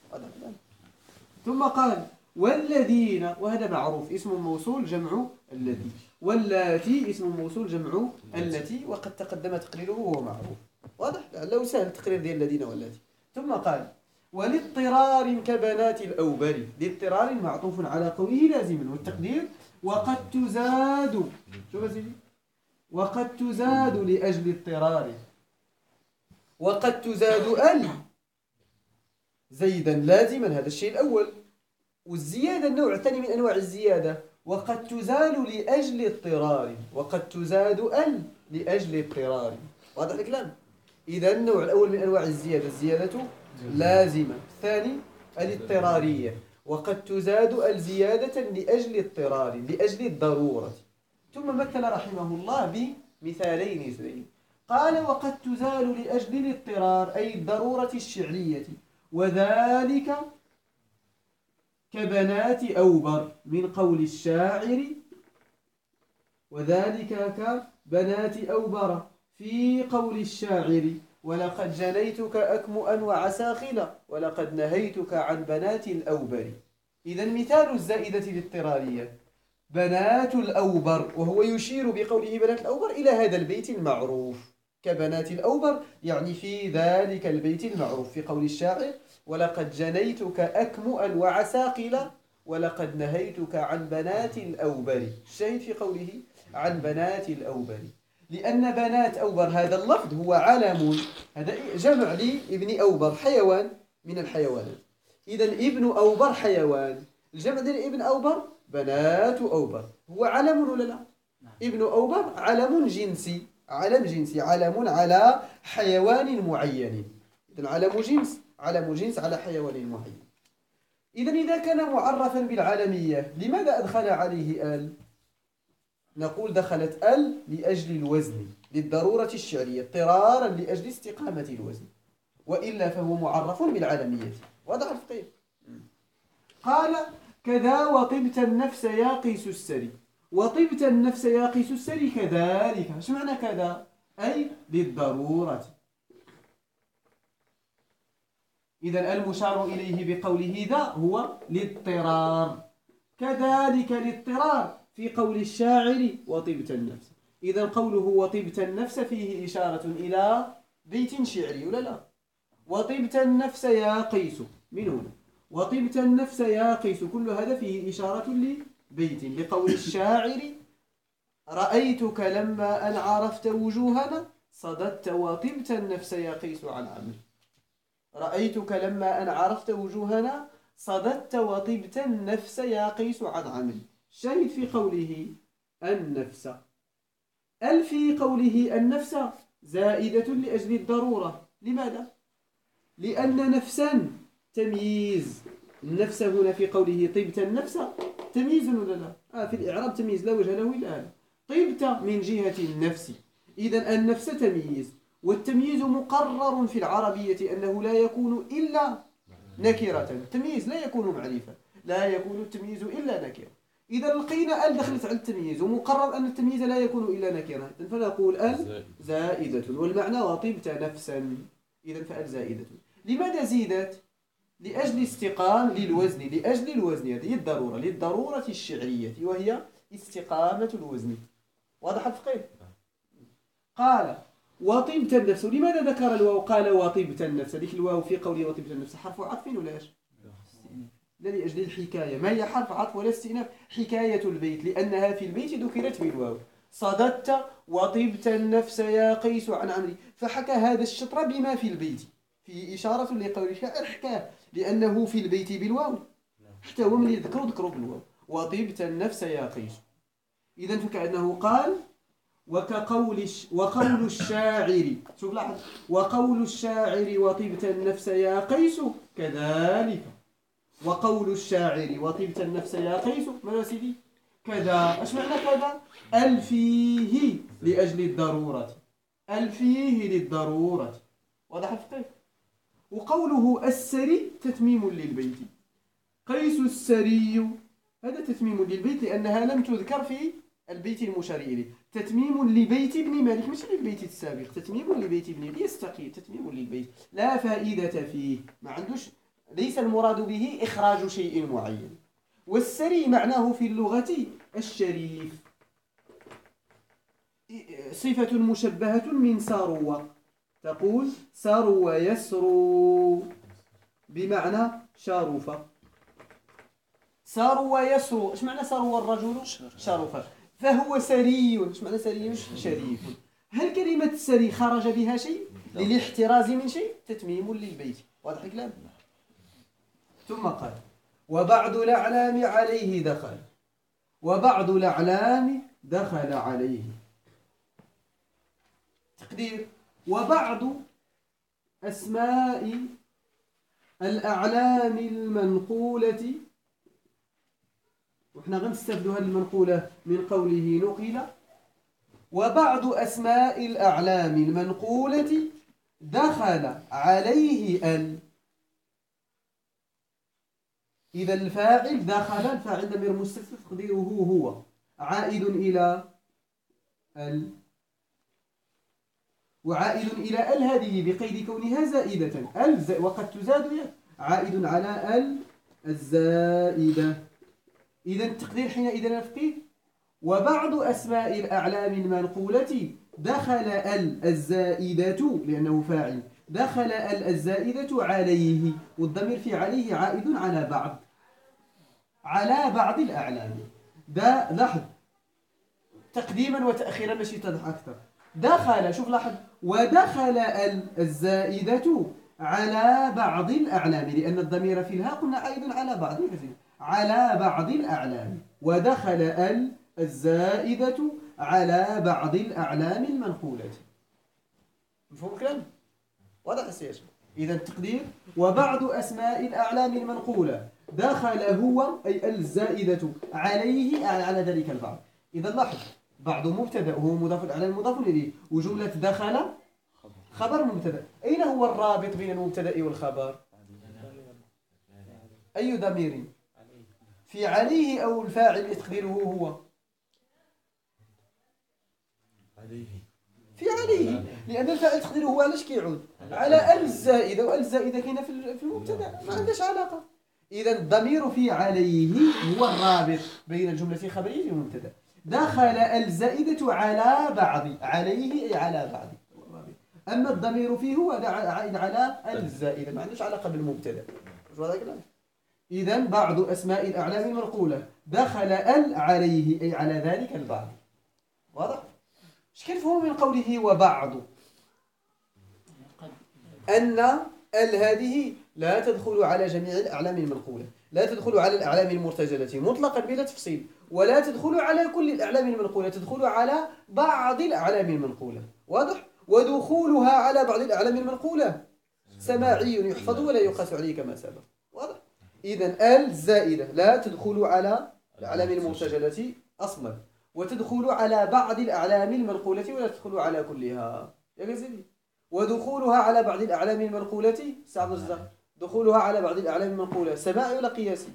ثم قال والذين، وهذا معروف اسم موصول جمع الذي، واللاتي اسم موصول جمع التي، وقد تقدم تقريره وهو معروف. واضح؟ لو سهل التقرير ديال الذين واللاتي. ثم قال ولاضطرار كبنات الأوبر، لاضطرار معطوف على قوله لازما، والتقدير وقد تزاد، شوف سيدي، وقد تزاد لأجل اضطراره، وقد تزاد ال زيدا لازما، هذا الشيء الأول. والزيادة النوع الثاني من أنواع الزيادة، وقد تزال لأجل اضطرار، وقد تزاد ال لأجل اضطرار. واضح الكلام؟ إذا النوع الأول من أنواع الزيادة الزيادة لازمة، الثاني الاضطرارية، وقد تزاد الزيادة لأجل اضطرار، لأجل الضرورة. ثم مثل رحمه الله بمثالين اثنين، قال وقد تزال لأجل الاضطرار أي الضرورة الشعرية، وذلك كبنات أوبر من قول الشاعر، وذلك كبنات أوبر في قول الشاعر، ولقد جنيتك أكمؤا وعساخلا، ولقد نهيتك عن بنات الأوبر. إذا مثال الزائدة الاضطرارية بنات الأوبر، وهو يشير بقوله بنات الأوبر إلى هذا البيت المعروف، كبنات الأوبر يعني في ذلك البيت المعروف في قول الشاعر ولقد جنيتك أكمؤا وعساقلا، ولقد نهيتك عن بنات الأوبر. الشاهد في قوله عن بنات الأوبر، لأن بنات أوبر هذا اللفظ هو علم، هذا جمع لابن أوبر، حيوان من الحيوانات. إذا ابن أوبر حيوان، الجمع ديال ابن أوبر بنات أوبر، هو علم ولا لا؟ ابن أوبر علم جنسي، علم جنسي، علم على حيوان معين. إذا علم جنس، علم جنس على حيوان معين. إذا كان معرفا بالعالمية لماذا أدخل عليه آل؟ نقول دخلت آل لأجل الوزن، للضرورة الشعرية، اضطرارا لأجل استقامة الوزن، وإلا فهو معرف بالعالمية. واضح الفقيه؟ قال كذا وطبت النفس يا قيس السري، وطبت النفس يا قيس السري كذلك. ايش معنى كذا؟ أي للضرورة. إذا المشار إليه بقوله ذا هو الاضطرار. كذلك الاضطرار في قول الشاعر وطبت النفس. إذا قوله وطبت النفس فيه إشارة إلى بيت شعري ولا لا؟ وطبت النفس يا قيس من هنا، وطبت النفس يا قيس، كل هذا فيه إشارة لبيت. لقول الشاعر رأيتك لما أن عرفت وجوهنا صددت وطبت النفس يا قيس عن عمري. رأيتك لما أن عرفت وجوهنا صددت وطبت النفس يا قيس عن عمري. شاهد في قوله النفس، في قوله النفس زائدة لأجل الضرورة. لماذا؟ لأن نفسا تمييز. النفس هنا في قوله طبت النفس تمييز ولا لا؟ في الإعراب تمييز لا وجه له إلا هذا. طبت من جهة النفس، إذا النفس تمييز، والتمييز مقرر في العربية أنه لا يكون إلا نكرة. التمييز لا يكون معرفة، لا يكون التمييز إلا نكرة. إذا لقينا أل دخلت على التمييز، ومقرر أن التمييز لا يكون إلا نكرة، فنقول أل زائدة، والمعنى وطبت نفسا. إذا فأل زائدة. لماذا زيدت؟ لأجل استقام للوزن، لأجل الوزن، هذه الضرورة، للضرورة الشعرية وهي استقامة الوزن. واضح الفقيه؟ قال وطبت النفس. لماذا ذكر الواو؟ قال وطبت النفس. ذيك الواو في قوله وطبت النفس حرف عطف ولا ايش؟ لا، لأجل الحكاية. ما هي حرف عطف ولا استئناف؟ حكاية البيت، لأنها في البيت ذكرت بالواو. صددت وطبت النفس يا قيس عن عمري، فحكى هذا الشطر بما في البيت، في إشارة لقول الشاعر حكاه لأنه في البيت بالواو، حتى هو من ذكروا بالواو. وطبت النفس يا قيس. إذا فكأنه قال وقول الشاعر، شوف لاحظ، وقول الشاعر وطبت النفس يا قيس كذلك. وقول الشاعر وطبت النفس يا قيس ماذا سيدي؟ كذا. ايش معنى كذا؟ الفيه لأجل الضرورة، الفيه للضرورة. واضح الفقه؟ وقوله السري تتميم للبيت. قيس السري هذا تتميم للبيت لأنها لم تذكر في البيت المشار إليه. تتميم لبيت ابن مالك مش للبيت السابق، تتميم لبيت ابن يستقيم. تتميم للبيت لا فائدة فيه، ما عندوش، ليس المراد به إخراج شيء معين. والسري معناه في اللغة الشريف، صفة مشبهة من سروة. تقول سروة يسرو بمعنى شرف. سروة يسرو، ايش معنى سروة الرجل؟ شرف. فهو سري، ايش معنى سري؟ شريف. هل كلمة سري خرج بها شيء للاحتراز من شيء؟ تتميم للبيت. واضح الكلام؟ ثم قال وبعض الأعلام عليه دخل، وبعض الأعلام دخل عليه. تقدير وبعض أسماء الأعلام المنقولة، وإحنا غنستفدوا هذه المنقولة من قوله نقل. وبعض أسماء الأعلام المنقولة دخل عليه ال. إذا الفاعل دخل، الفاعل ضمير مستتر تقديره هو عائد إلى ال، وعائد إلى ال هذه بقيد كونها زائدة. ال وقد تزاد عائد على ال الزائدة. إذا التقدير حينئذ نفقه وبعض أسماء الأعلام المنقولة دخل ال الزائدة لأنه فاعل، دخل ال الزائدة عليه، والضمير في عليه عائد على بعض، على بعض الأعلام. ده لاحظ تقديما وتأخيرا باش يتضح أكثر. دخل، شوف لاحظ، ودخل ال الزائدة على بعض الأعلام، لأن الضمير في الها قلنا عائد على بعض، على بعض الأعلام. ودخل ال الزائدة على بعض الأعلام المنقولة. مفهوم الكلام؟ واضح السياج؟ إذا التقدير وبعض أسماء الأعلام المنقولة دخل هو أي الزائدة عليه على ذلك البعض. إذا لاحظ بعض مبتدأ هو مضاف الأعلام مضاف إليه، وجملة دخل خبر مبتدأ. أين هو الرابط بين المبتدأ والخبر؟ أي ضمير؟ في عليه أو الفاعل تقديره هو؟ عليه. في عليه، لأن الفاعل تقديره هو علاش كيعود على ال الزائدة، وال الزائدة كاينة في المبتدأ ما عندهاش علاقة. إذا الضمير في عليه هو الرابط بين الجملة الخبرية والمبتدأ. دخل الزائدة على بعض، عليه أي على بعض. أما الضمير فيه هو عائد على الزائدة، ما عندوش علاقة بالمبتدأ. إذا بعض أسماء الأعلام المنقولة دخل ال عليه أي على ذلك البعض. واضح؟ ايش كنفهموا من قوله وبعض؟ أن ال هذه لا تدخل على جميع الأعلام المنقولة، لا تدخل على الأعلام المرتجلة مطلقا بلا تفصيل، ولا تدخل على كل الأعلام المنقولة، تدخل على بعض الأعلام المنقولة. واضح؟ ودخولها على بعض الأعلام المنقولة سماعي يحفظ ولا يقاس عليه كما سبق. واضح؟ إذا ال زائدة لا تدخل على الأعلام المرتجلة أصلا، وتدخل على بعض الأعلام المنقولة ولا تدخل على كلها. يا غزالي، ودخولها على بعض الأعلام المنقولة سعد الزهر، دخولها على بعض الأعلام المنقولة سماعي ولا قياسي؟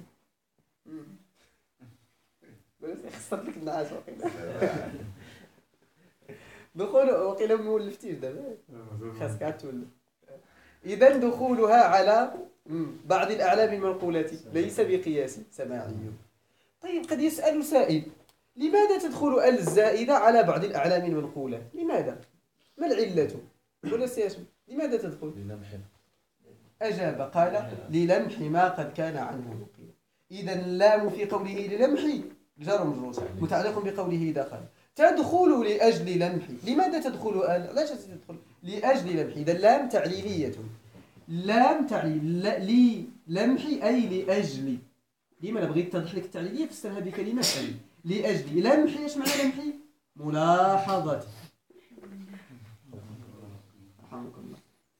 خسرت لك النعاس وقيل دخول وقيل ما ولفتيش دابا خاصك عاد تولف. إذا دخولها على بعض الأعلام المنقولة ليس بقياسي سماعي. طيب قد يسأل سائل لماذا تدخل ال الزائدة على بعض الأعلام المنقولة؟ لماذا؟ ما العلة؟ ولا سياسم لماذا تدخل؟ للمح. أجاب قال للمح ما قد كان عنه نقل. إذا اللام في قوله للمح جار مجرور متعلق بقوله دخل. تدخل لأجل لمح. لماذا تدخل ال؟ علاش تدخل؟ لأجل لمح. إذا اللام تعليلية، لام تعليل لمح أي لأجل. لما بغيت توضح لك التعليلية فسرها بكلمة أجل. لأجل لمح. ايش معنى لمح؟ ملاحظة. رحمك الله.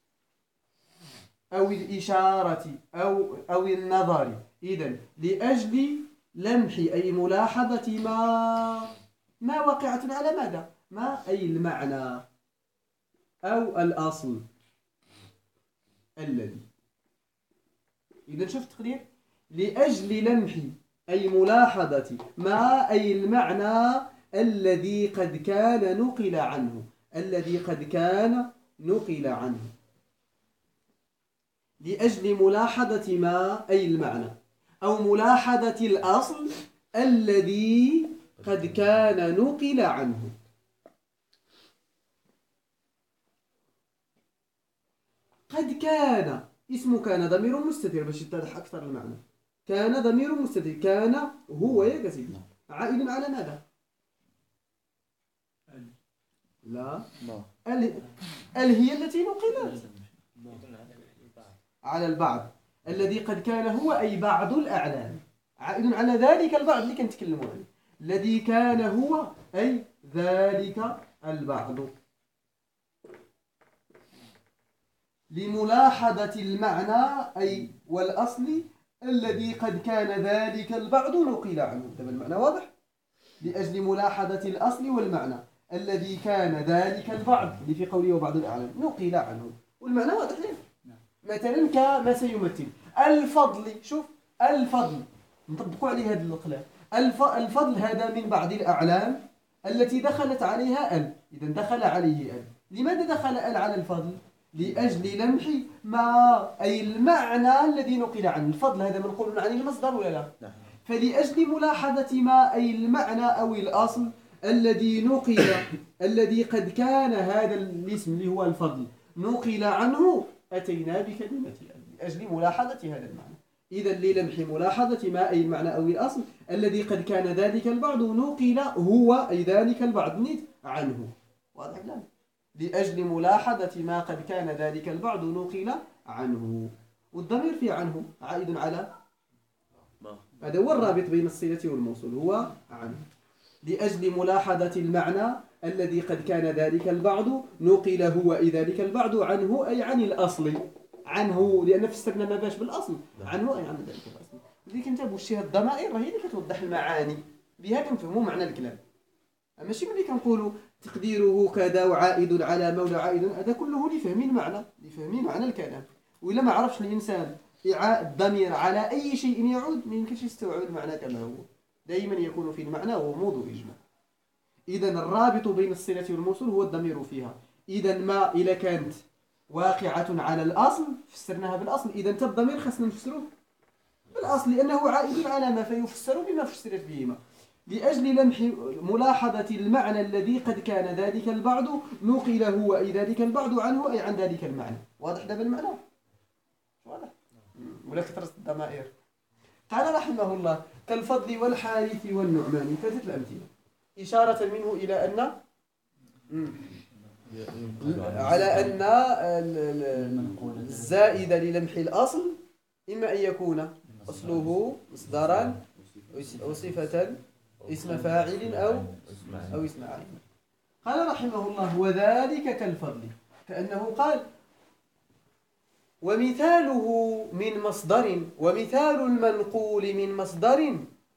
أو الإشارة أو النظر. إذن لأجل لمح أي ملاحظة ما واقعة على ماذا؟ ما أي المعنى أو الأصل الذي. إذن شوف التقدير لأجل لمح أي ملاحظة ما أي المعنى الذي قد كان نقل عنه، الذي قد كان نقل عنه. لأجل ملاحظة ما أي المعنى أو ملاحظة الأصل الذي قد كان نقل عنه. قد كان اسم كان ضمير مستتر باش يتضح أكثر المعنى. كان ضمير مستتر، كان هو يا كسيدي عائد على ماذا؟ لا ال هي التي نقلت على البعض الذي قد كان هو أي بعض الأعلام، عائد على ذلك البعض اللي كنتكلموا عنه. الذي كان هو أي ذلك البعض. لملاحظة المعنى أي والأصل الذي قد كان ذلك البعض نقل عنه. ده المعنى واضح؟ لأجل ملاحظة الأصل والمعنى الذي كان ذلك البعض اللي في قوله وبعض الأعلام نقل عنه. والمعنى واضح ليه؟ مثلا كما سيمثل الفضل. شوف الفضل نطبقوا عليه هذا القلام. الفضل هذا من بعض الأعلام التي دخلت عليها ال. إذا دخل عليه ال. لماذا دخل ال على الفضل؟ لأجل لمح ما أي المعنى الذي نقل عنه. الفضل هذا منقول عن المصدر ولا لا؟ فلأجل ملاحظة ما أي المعنى أو الأصل الذي نقل، الذي قد كان هذا الاسم اللي هو الفضل نقل عنه، أتينا بكلمة لأجل ملاحظة هذا المعنى. إذا للمح ملاحظة ما أي المعنى أو الأصل الذي قد كان ذلك البعض نقل هو أي ذلك البعض عنه. واضح الآن؟ لأجل ملاحظة ما قد كان ذلك البعض نقل عنه. والضمير في عنه عائد على هذا هو الرابط بين الصلة والموصول، هو عنه. لأجل ملاحظة المعنى الذي قد كان ذلك البعض نقل هو أي ذلك البعض عنه أي عن الأصل. عنه لأن فسرنا ما باش بالأصل، عنه أي عن ذلك الأصل. لذلك انت بوشي هاد الضمائر هي اللي كتوضح المعاني، بها كنفهموا معنى الكلام. ماشي ملي كنقولوا تقديره كذا وعائد على مولى عائد، هذا كله لفهم المعنى، لفهم معنى الكلام. وإلا ما عرفش الإنسان إعاء الضمير على أي شيء يعود ما يمكنش يستوعب المعنى كما هو. دائما يكون في المعنى غموض وإجمال. إذا الرابط بين الصلة والموصول هو الضمير فيها. إذا ما إذا كانت واقعة على الأصل فسرناها بالأصل، إذا الضمير خصنا نفسره بالأصل لأنه عائد على ما، فيفسر بما فسرت به ما. لأجل لمح ملاحظة المعنى الذي قد كان ذلك البعض نقل هو أي ذلك البعض عنه أي عن ذلك المعنى. واضح ده بالمعنى؟ واضح؟ ولا كثرة الضمائر. قال رحمه الله كالفضل والحارث والنعمان، ثلاثة الأمثلة إشارة منه إلى أن على أن الزائد للمح الأصل إما أن يكون أصله مصدرا أو صفة اسم فاعل أو اسم عين. قال رحمه الله وذلك كالفضل، كأنه قال ومثاله من مصدر، ومثال المنقول من مصدر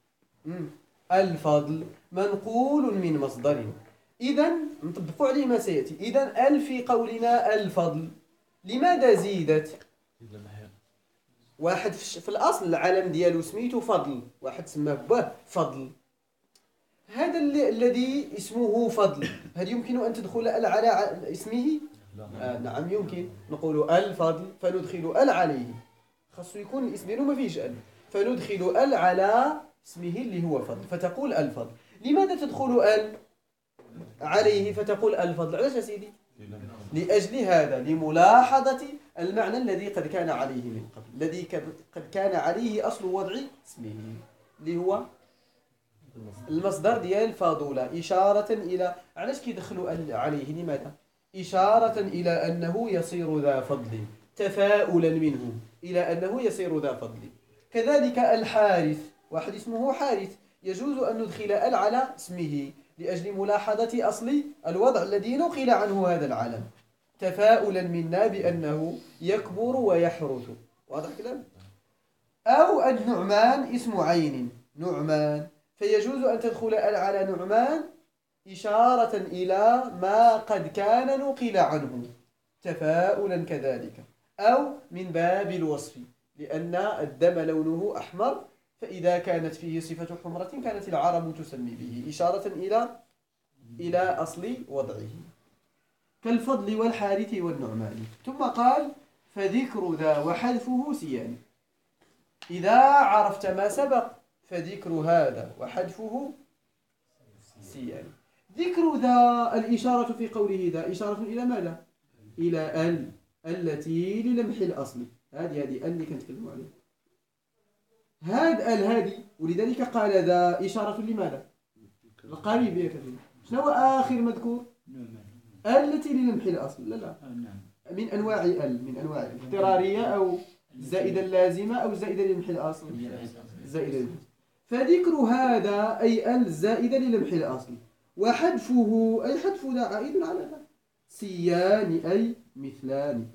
الفضل منقول من مصدر. إذن نطبق عليه ما سيأتي. إذن ال في قولنا الفضل لماذا زيدت؟ واحد في الأصل العلم ديالو سميته فضل، واحد سماه به فضل، هذا الذي اسمه فضل هل يمكن أن تدخل ال على اسمه؟ نعم يمكن. نقول الفضل فندخل ال عليه، خاصو يكون الاسم ديالو ما فيش ال، فندخل ال على اسمه اللي هو فضل فتقول الفضل. لماذا تدخل ال عليه فتقول الفضل؟ علاش يا سيدي؟ لأجل هذا، لملاحظة المعنى الذي قد كان عليه من قبل، الذي قد كان عليه أصل وضع اسمه اللي هو المصدر ديال فاضولة، إشارة إلى علاش كيدخلوا عليه؟ لماذا؟ إشارة إلى أنه يصير ذا فضل، تفاؤلا منه إلى أنه يصير ذا فضل. كذلك الحارث، واحد اسمه حارث، يجوز أن ندخل ال على اسمه لأجل ملاحظة أصل الوضع الذي نقل عنه هذا العلم، تفاؤلا منا بأنه يكبر ويحرث. واضح كلام؟ أو النعمان اسم عين، نعمان، فيجوز أن تدخل ال على نعمان إشارة إلى ما قد كان نقل عنه، تفاؤلا كذلك. أو من باب الوصف، لأن الدم لونه أحمر، فإذا كانت فيه صفة حمرة كانت العرب تسمي به، إشارة إلى أصل وضعه. كالفضل والحارث والنعمان. ثم قال فذكر ذا وحذفه سيان. إذا عرفت ما سبق فذكر هذا وحذفه سيان. ذكر ذا الإشارة في قوله ذا إشارة إلى ماذا؟ إلى ال التي للمح الأصل، هذه اللي كنتكلم عليها، هذه، ولذلك قال ذا إشارة لماذا؟ القريب يا كثير. شنو آخر مذكور؟ التي للمح الأصل. لا من أنواع من أنواع الاضطرارية أو الزائدة اللازمة أو الزائدة للمح الأصل، الزائدة. فذكر هذا أي الزائدة للمح الأصل، وحذفه أي حذف ذا عائد على ذا، سيان أي مثلان.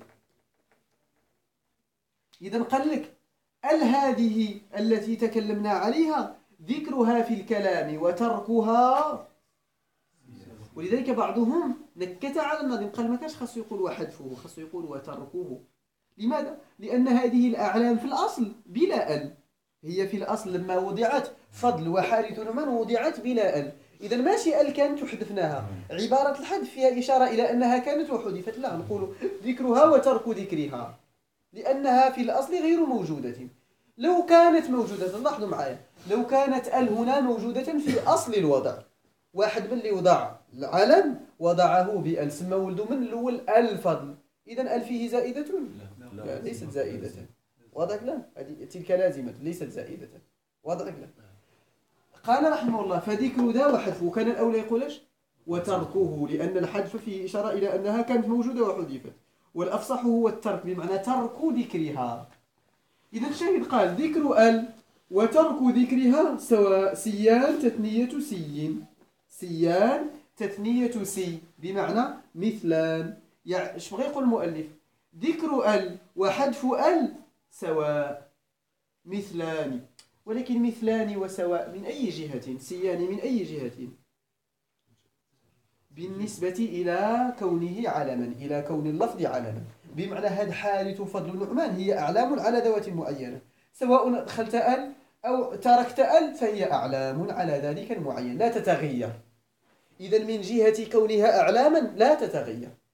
إذا قال لك هذه التي تكلمنا عليها ذكرها في الكلام وتركها، ولذلك بعضهم نكت على الماضي قال ما كانش خاصو يقول وحذفه، خاصو يقول وتركه. لماذا؟ لأن هذه الأعلام في الأصل بلا ال، هي في الأصل لما وضعت فضل وحارث نعمان وضعت بلا ال. إذا ماشي ال كانت وحذفناها، عبارة الحذف فيها إشارة إلى أنها كانت وحذفت، لا نقول ذكرها وترك ذكرها، لأنها في الأصل غير موجودة. لو كانت موجودة، لاحظوا معايا، لو كانت ال هنا موجودة في أصل الوضع، واحد من اللي وضع العلم وضعه بال، سمى ولده من الأول الفضل، إذا ال فيه زائدة؟ لا ليست زائدة. واضح لا؟ تلك لازمة ليست زائدة. واضح لا؟ قال رحمه الله فذكر ذا وحذفه، كان الأولى يقولش وتركه، لأن الحذف فيه إشارة إلى أنها كانت موجودة وحذفت، والأفصح هو الترك بمعنى ترك ذكرها. إذا الشاهد قال ذكر ال وترك ذكرها سواء، سيان تثنية سين، سيان تثنية سي بمعنى مثلان. يعني ايش بغى يقول المؤلف؟ ذكر ال وحذف ال سواء، مثلان، ولكن مثلان وسواء من أي جهة؟ سيان من أي جهة؟ بالنسبة إلى كونه علما، إلى كون اللفظ علما، بمعنى هذا حارث فضل نعمان هي أعلام على ذوات معينة، سواء دخلت ال أو تركت ال فهي أعلام على ذلك المعين لا تتغير. إذا من جهة كونها أعلاما لا تتغير،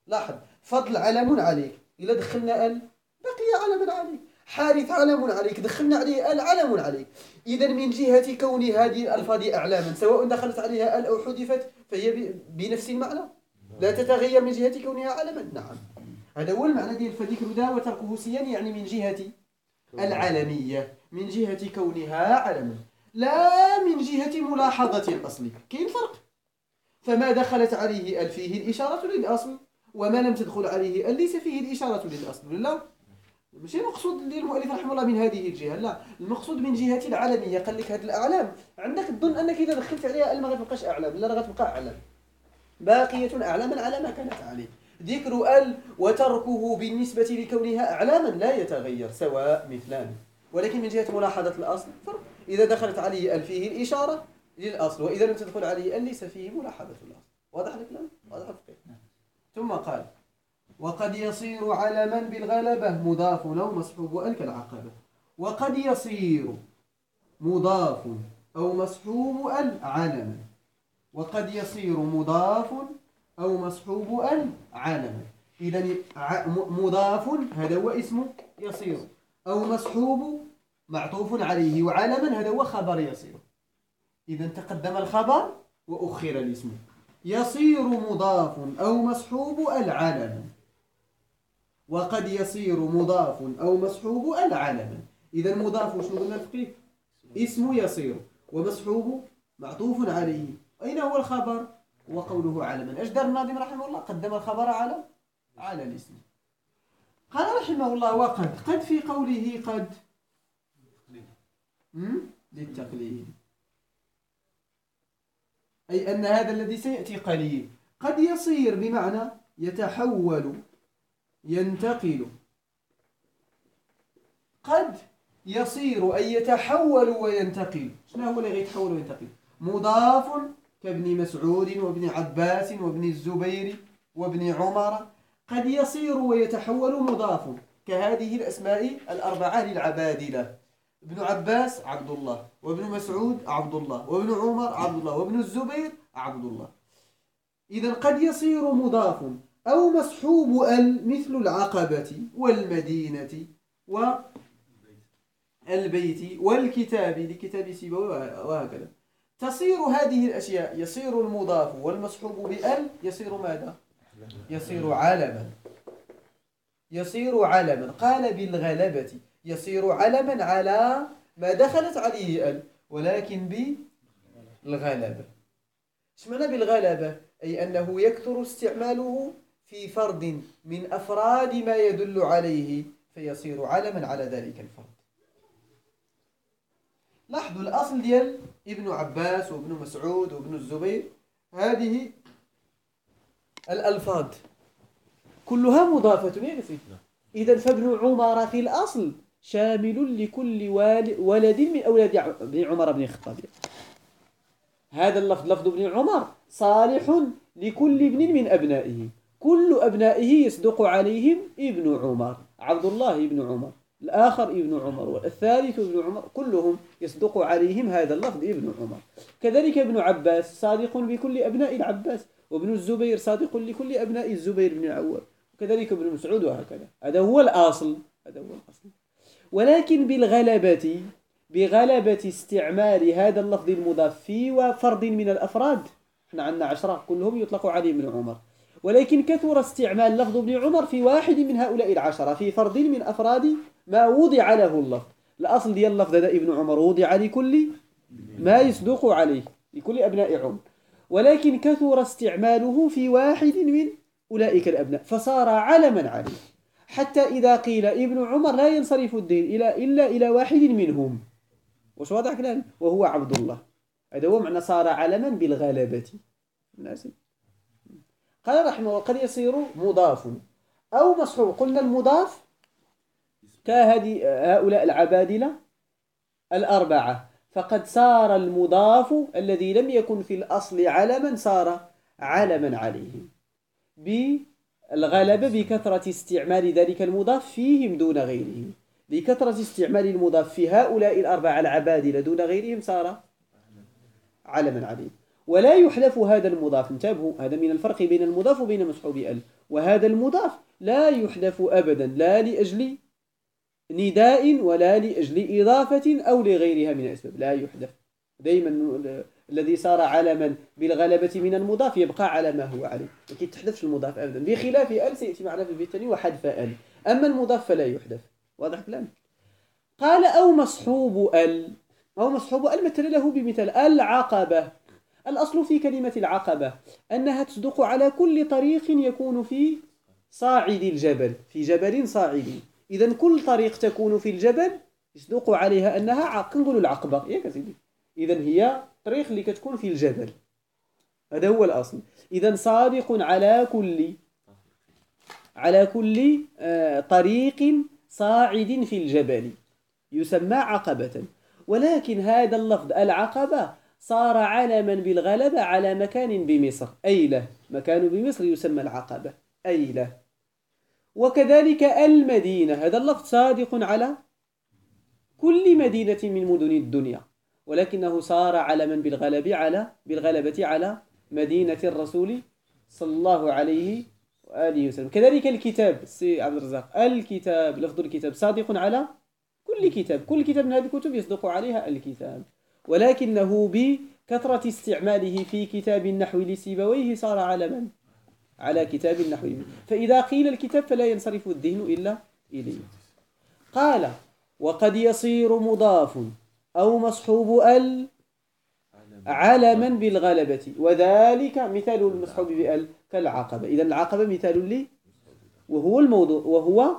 لاحظ، فضل علم عليك، إذا دخلنا ال بقي علما عليك. حارث علم عليك، دخلنا عليه ال علم عليك. إذا من جهة كون هذه الألفاظ أعلاما سواء دخلت عليها ال أو حذفت فهي بنفس المعنى، لا تتغير من جهة كونها علما. نعم، هذا هو المعنى ديال فذكر ذا وتركه سيا، يعني من جهة العلمية، من جهة كونها علما، لا من جهة ملاحظة الأصل. كاين فرق. فما دخلت عليه ال فيه الإشارة للأصل، وما لم تدخل عليه ال ليس فيه الإشارة للأصل. لا، ماشي المقصود للمؤلف رحمه الله من هذه الجهة، لا، المقصود من جهة العلمية. قال لك هذه الأعلام عندك تظن أنك إذا دخلت عليها ال ما غتبقاش أعلام، لا، غتبقى أعلام، باقية أعلاما على ما كانت عليه. ذكر ال وتركه بالنسبة لكونها أعلاما لا يتغير، سواء مثلان، ولكن من جهة ملاحظة الأصل فرق. إذا دخلت عليه ال فيه الإشارة للأصل، وإذا لم تدخل عليه ال ليس فيه ملاحظة الأصل. واضح الكلام؟ واضح الفقه. ثم قال: وقد يصير علما بالغلبة مضاف أو مصحوب ال كالعقبة. وقد يصير مضاف أو مصحوب ال علما. وقد يصير مضاف أو مصحوب ال علما. إذا مضاف هذا هو اسمه يصير، أو مصحوب معطوف عليه، وعلما هذا هو خبر يصير. إذا تقدم الخبر وأخر الاسم. يصير مضاف أو مصحوب العلم. وقد يصير مضاف أو مصحوب العلم. إذا مضاف شنو قلنا الفقيه؟ اسم يصير، ومصحوب معطوف عليه. أين هو الخبر؟ وقوله علما. أجدر الناظم رحمه الله قدم الخبر على الاسم. قال رحمه الله: وقد، قد في قوله قد للتقليد، أي أن هذا الذي سيأتي قليل. قد يصير بمعنى يتحول، ينتقل. قد يصير أي يتحول وينتقل. شنو هو اللي يتحول وينتقل؟ مضاف كابن مسعود وابن عباس وابن الزبير وابن عمر. قد يصير ويتحول مضاف كهذه الأسماء الأربعة للعبادلة: ابن عباس عبد الله، وابن مسعود عبد الله، وابن عمر عبد الله، وابن الزبير عبد الله. إذا قد يصير مضاف أو مصحوب ال، مثل العقبة والمدينة والبيت والكتاب لكتاب سيبوي وهكذا. تصير هذه الأشياء، يصير المضاف والمصحوب بال، يصير ماذا؟ يصير علما. يصير علما. قال بالغلبة يصير علما على ما دخلت عليه ال، ولكن بالغلبة. ايش معنى بالغلبة؟ أي أنه يكثر استعماله في فرد من أفراد ما يدل عليه، فيصير علما على ذلك الفرد. لاحظوا الأصل ديال ابن عباس وابن مسعود وابن الزبير، هذه الألفاظ كلها مضافة يا سيدي. إذا فابن عمر في الأصل شامل لكل ولد من أولاد ابن عمر بن الخطاب. هذا اللفظ لفظ ابن عمر صالح لكل ابن من أبنائه. كل أبنائه يصدق عليهم ابن عمر، عبد الله ابن عمر، الآخر ابن عمر، والثالث ابن عمر، كلهم يصدق عليهم هذا اللفظ ابن عمر. كذلك ابن عباس صادق بكل أبناء العباس، وابن الزبير صادق لكل أبناء الزبير بن العوام، وكذلك ابن مسعود، وهكذا. هذا هو الأصل، هذا هو الأصل. ولكن بغلبة استعمال هذا اللفظ المضاف في فرد من الأفراد، احنا عندنا 10 كلهم يطلق عليهم ابن عمر، ولكن كثر استعمال لفظ ابن عمر في واحد من هؤلاء 10 في فرد من أفراد ما وضع له اللفظ. الأصل ديال اللفظ هذا ابن عمر وضع لكل ما يصدق عليه، لكل أبناء عمر، ولكن كثر استعماله في واحد من أولئك الأبناء فصار علما عليه، حتى إذا قيل ابن عمر لا ينصرف الدين إلا إلى واحد منهم. وش واضح كلام؟ وهو عبد الله. هذا هو معنى صار علما بالغلبة. قال رحمه الله: قد يصير مضاف أو مصحوب. قلنا المضاف هؤلاء العبادلة الأربعة، فقد صار المضاف الذي لم يكن في الأصل علما صار علما عليهم بالغلبة، بكثرة استعمال ذلك المضاف فيهم دون غيرهم. بكثرة استعمال المضاف في هؤلاء الأربعة العبادلة دون غيرهم صار علما عليهم. ولا يحذف هذا المضاف. انتبهوا، هذا من الفرق بين المضاف وبين مصحوب ال. وهذا المضاف لا يحذف أبدا، لا لأجل نداء ولا لأجل إضافة أو لغيرها من الأسباب، لا يحذف. دائما الذي صار علما بالغلبة من المضاف يبقى على ما هو عليه، ما كيتحذفش المضاف أبدا، بخلاف ال سيأتي معنا في البيت الثاني وحذف ال. أما المضاف فلا يحذف. واضح الكلام؟ قال أو مصحوب ال. أو مصحوب ال مثل له بمثال العقبة. الأصل في كلمة العقبة أنها تصدق على كل طريق يكون في صاعد الجبل، في جبل صاعد. إذا كل طريق تكون في الجبل يصدق عليها أنها كنقولوا العقبة ياك سيدي. إذا هي طريق اللي كتكون في الجبل، هذا هو الأصل. إذا صادق على كل طريق صاعد في الجبل يسمى عقبة. ولكن هذا اللفظ العقبة صار علما بالغلبة على مكان بمصر، أيلة. مكان بمصر يسمى العقبة، أيلة. وكذلك المدينة، هذا اللفظ صادق على كل مدينة من مدن الدنيا، ولكنه صار علما بالغلبة على مدينة الرسول صلى الله عليه وآله وسلم. كذلك الكتاب، سي عبد الرزاق، الكتاب، لفظ الكتاب صادق على كل كتاب، كل كتاب من هذه الكتب يصدق عليها الكتاب، ولكنه بكثرة استعماله في كتاب النحو لسيبويه صار علما على كتاب النحو. فإذا قيل الكتاب فلا ينصرف الذهن إلا إليه. قال وقد يصير مضاف أو مصحوب ال علما بالغلبة، وذلك مثال المصحوب بال كالعقبة. إذا العقبة مثال لي، وهو الموضوع، وهو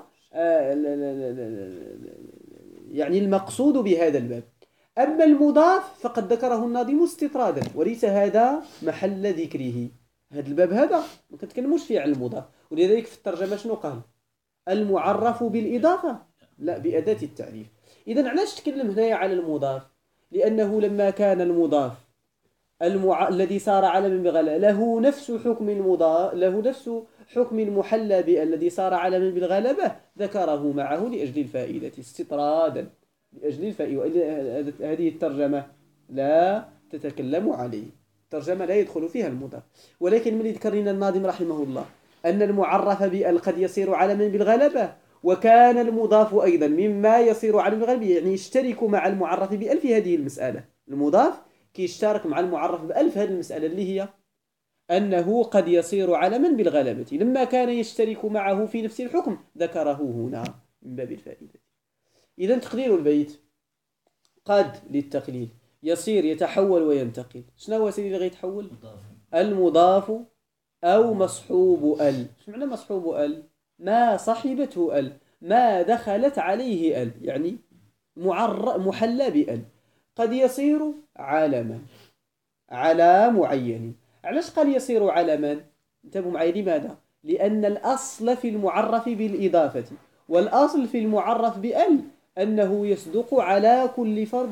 يعني المقصود بهذا الباب. أما المضاف فقد ذكره الناظم استطرادا، وليس هذا محل ذكره. هذا الباب هذا ما كنتكلموش فيه عن المضاف، ولذلك في الترجمة شنو قال؟ المعرف بالإضافة، لا بأداة التعريف. إذا علاش تكلم هنايا على المضاف؟ لأنه لما كان المضاف الذي صار علما بغلبة له نفس حكم المضاف، له نفس حكم المحلى الذي صار علما بالغلبة، ذكره معه لأجل الفائدة استطرادا، لأجل الفائدة. هذه الترجمة لا تتكلم عليه، الترجمة لا يدخل فيها المضاف. ولكن من ذكر لنا الناظم رحمه الله أن المعرف بال قد يصير علما بالغلبة، وكان المضاف أيضا مما يصير علما بالغلبة، يعني يشترك مع المعرف بال في هذه المسألة. المضاف كيشترك مع المعرف بال في هذه المسألة اللي هي أنه قد يصير علما بالغلبة. لما كان يشترك معه في نفس الحكم ذكره هنا من باب الفائدة. إذا تقدير البيت قد للتقليل، يصير يتحول وينتقل. شنو هو سيدي اللي غيتحول؟ المضاف أو مصحوب ال. شو معنى مصحوب ال؟ ما صحبته ال، ما دخلت عليه ال، يعني محلى بال. قد يصير علما على معين. علاش قال يصير علما؟ انتبهوا معي، لماذا؟ لأن الأصل في المعرف بالإضافة والأصل في المعرف بال أنه يصدق على كل فرد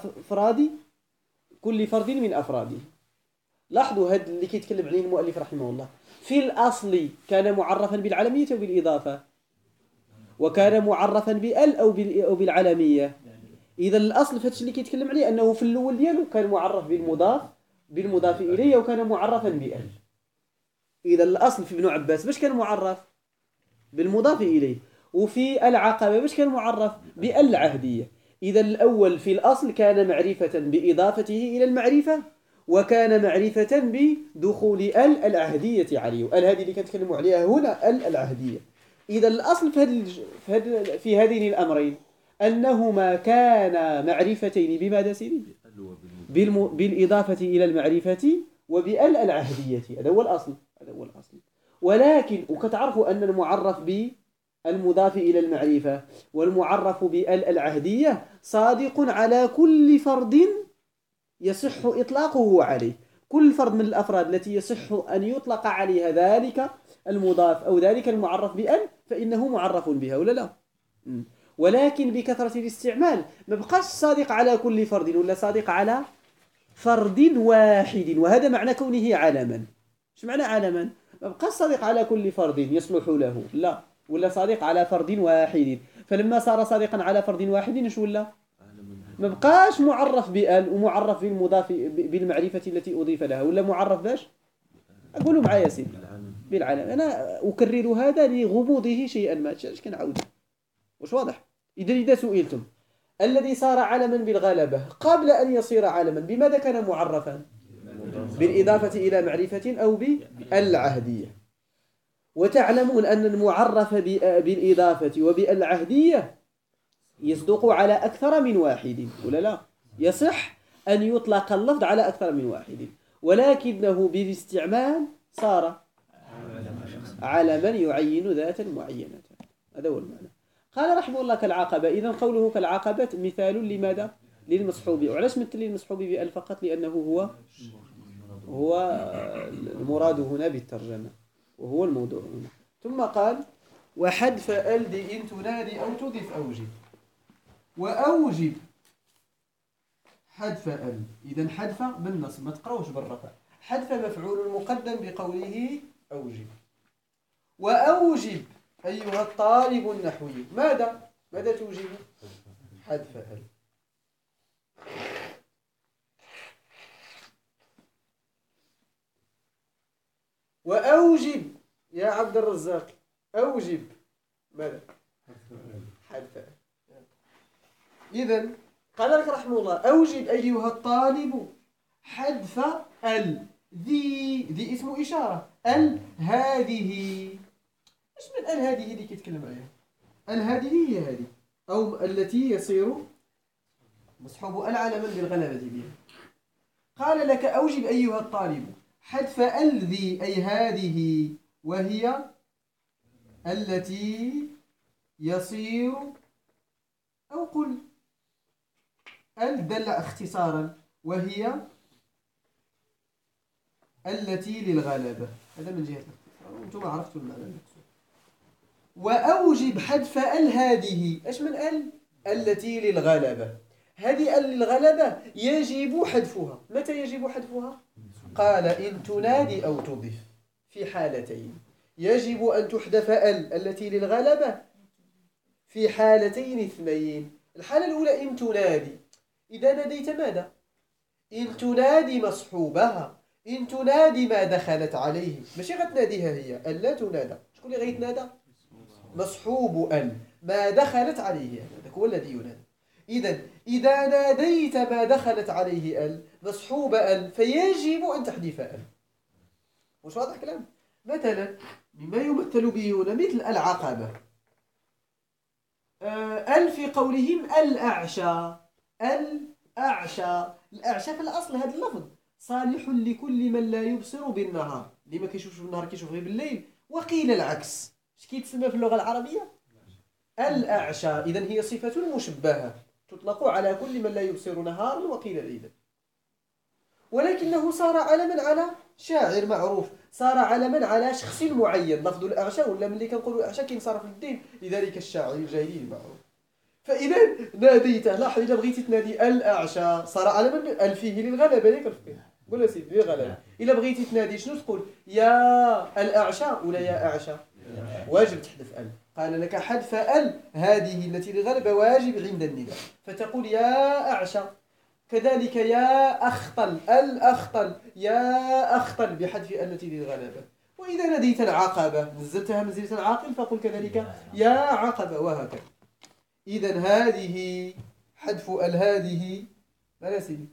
من أفراده. لاحظوا هذا اللي كيتكلم عليه المؤلف رحمه الله. في الأصل كان معرفا بالعلمية أو بالإضافة، وكان معرفا بال أو بالعلمية. إذا الأصل في هذا اللي كيتكلم عليه أنه في الأول ديالو كان معرف بالمضاف إليه، وكان معرفا بال. إذا الأصل في ابن عباس باش كان معرف؟ بالمضاف إليه. وفي العقبة باش كان معرف؟ بالعهدية. إذا الأول في الأصل كان معرفة بإضافته إلى المعرفة، وكان معرفة بدخول العهدية عليه. هذه اللي كنتكلموا عليها هنا العهدية. إذا الأصل في هذين الأمرين أنهما كان معرفتين بماذا سيدي؟ بالإضافة إلى المعرفة وبالعهدية. هذا هو الأصل. ولكن وكتعرفوا أن المعرف بالمضاف إلى المعرفة والمعرف بالعهدية صادق على كل فرد يصح إطلاقه عليه. كل فرد من الأفراد التي يصح أن يطلق عليها ذلك المضاف أو ذلك المعرف بأن فإنه معرف بها ولا لا؟ ولكن بكثرة الاستعمال ما بقاش صادق على كل فرد، ولا صادق على فرد واحد. وهذا معنى كونه علما. شو معنى علما؟ ما بقاش صادق على كل فرد يصلح له، لا، ولا صادق على فرد واحد. فلما صار صادقا على فرد واحد شو ولا؟ ما بقاش معرف بال ومعرف بالمضاف بالمعرفة التي أضيف لها، ولا معرف باش أقولوا معايا سيدي بالعلم. أنا أكرر هذا لغموضه شيئا ما، اش كنعاود واش واضح. إذا سئلتم الذي صار علما بالغلبة قبل أن يصير علما بماذا كان معرفا؟ بالإضافة إلى معرفة أو بالعهدية. وتعلمون أن المعرف بالإضافة وبالعهدية يصدق على أكثر من واحد ولا لا؟ يصح أن يطلق اللفظ على أكثر من واحد، ولكنه بالاستعمال صار علما يعين ذاتا معينة. هذا هو المعنى. قال رحمه الله كالعقبة. إذن قوله كالعقبة مثال لماذا؟ للمصحوب. وعلاش مثل للمصحوب بأل فقط؟ لأنه هو المراد هنا بالترجمة، وهو الموضوع هنا. ثم قال وحذف ألد إن تنادي أو تضف أوجب. وأوجب حذف أل. إذن حذف بالنصب، ما تقراوش بالرفع. حذف مفعول مقدم بقوله أوجب. وأوجب أيها الطالب النحوي ماذا توجب؟ حذف أل. وأوجب يا عبد الرزاق، أوجب ماذا؟ حذف أل. إذن قال لك رحمه الله أوجب أيها الطالب حذف ال. ذي اسم إشارة. ال هذه، ايش من ال هذه اللي كيتكلم عليها؟ ال هذه هي هذه، أو التي يصير مصحوب ال علما بالغلبة بها. قال لك أوجب أيها الطالب حذف ال ذي أي هذه، وهي التي يصير، أو قل ال دل اختصارا، وهي التي للغلبة. هذا من جهة الاختصار، وانتم عرفتوا المعنى المقصود. وأوجب حذف ال هذه، ايش من ال؟ التي للغلبة. هذه ال للغلبة يجب حذفها. متى يجب حذفها؟ قال إن تنادي أو تضف، في حالتين يجب أن تحذف ال التي للغلبة، في حالتين اثنين. الحالة الأولى إن تنادي، إذا ناديت ماذا؟ إن تنادي مصحوبها، إن تنادي ما دخلت عليه، ماشي غتناديها هي، ألا تنادى. شكون اللي غيتنادى؟ مصحوب ال، ما دخلت عليه، هذاك هو الذي ينادى. إذا ناديت ما دخلت عليه ال مصحوب ال، فيجب أن تحذف ال. مش واضح كلام؟ مثلا مما يمثل به هنا مثل العقبة. ال في قولهم الأعشى. الأعشى في الأصل هذا اللفظ صالح لكل من لا يبصر بالنهار، اللي ما كيشوفش بالنهار كيشوف غير بالليل. وقيل العكس. اش كيتسمى في اللغة العربية؟ الأعشى. إذن هي صفة مشبهة تطلق على كل من لا يبصر نهارا وقيل ليلا. ولكنه صار علما على شاعر معروف، صار علما على شخص معين. لفظ الأعشى ولا ملي كنقولوا الأعشى كينصرف للدين لذلك الشاعر الجاهلي المعروف. فإذا ناديته، لاحظ إذا بغيتي تنادي الأعشى صار علما ال فيه للغلبة، ياك الفقيه قول سيدي للغلبة. إلا بغيتي تنادي شنو تقول؟ يا الأعشى ولا يا أعشى؟ واجب تحذف ال. قال لك حذف ال هذه التي للغلبة واجب عند النداء، فتقول يا أعشى. كذلك يا أخطل، الأخطل، يا أخطل بحذف التي للغلبة. وإذا ناديت العقبة نزلتها منزلة العاقل فقل كذلك يا عقبة، وهكذا. إذن هذه حذف ال هذه ماذا سيدي؟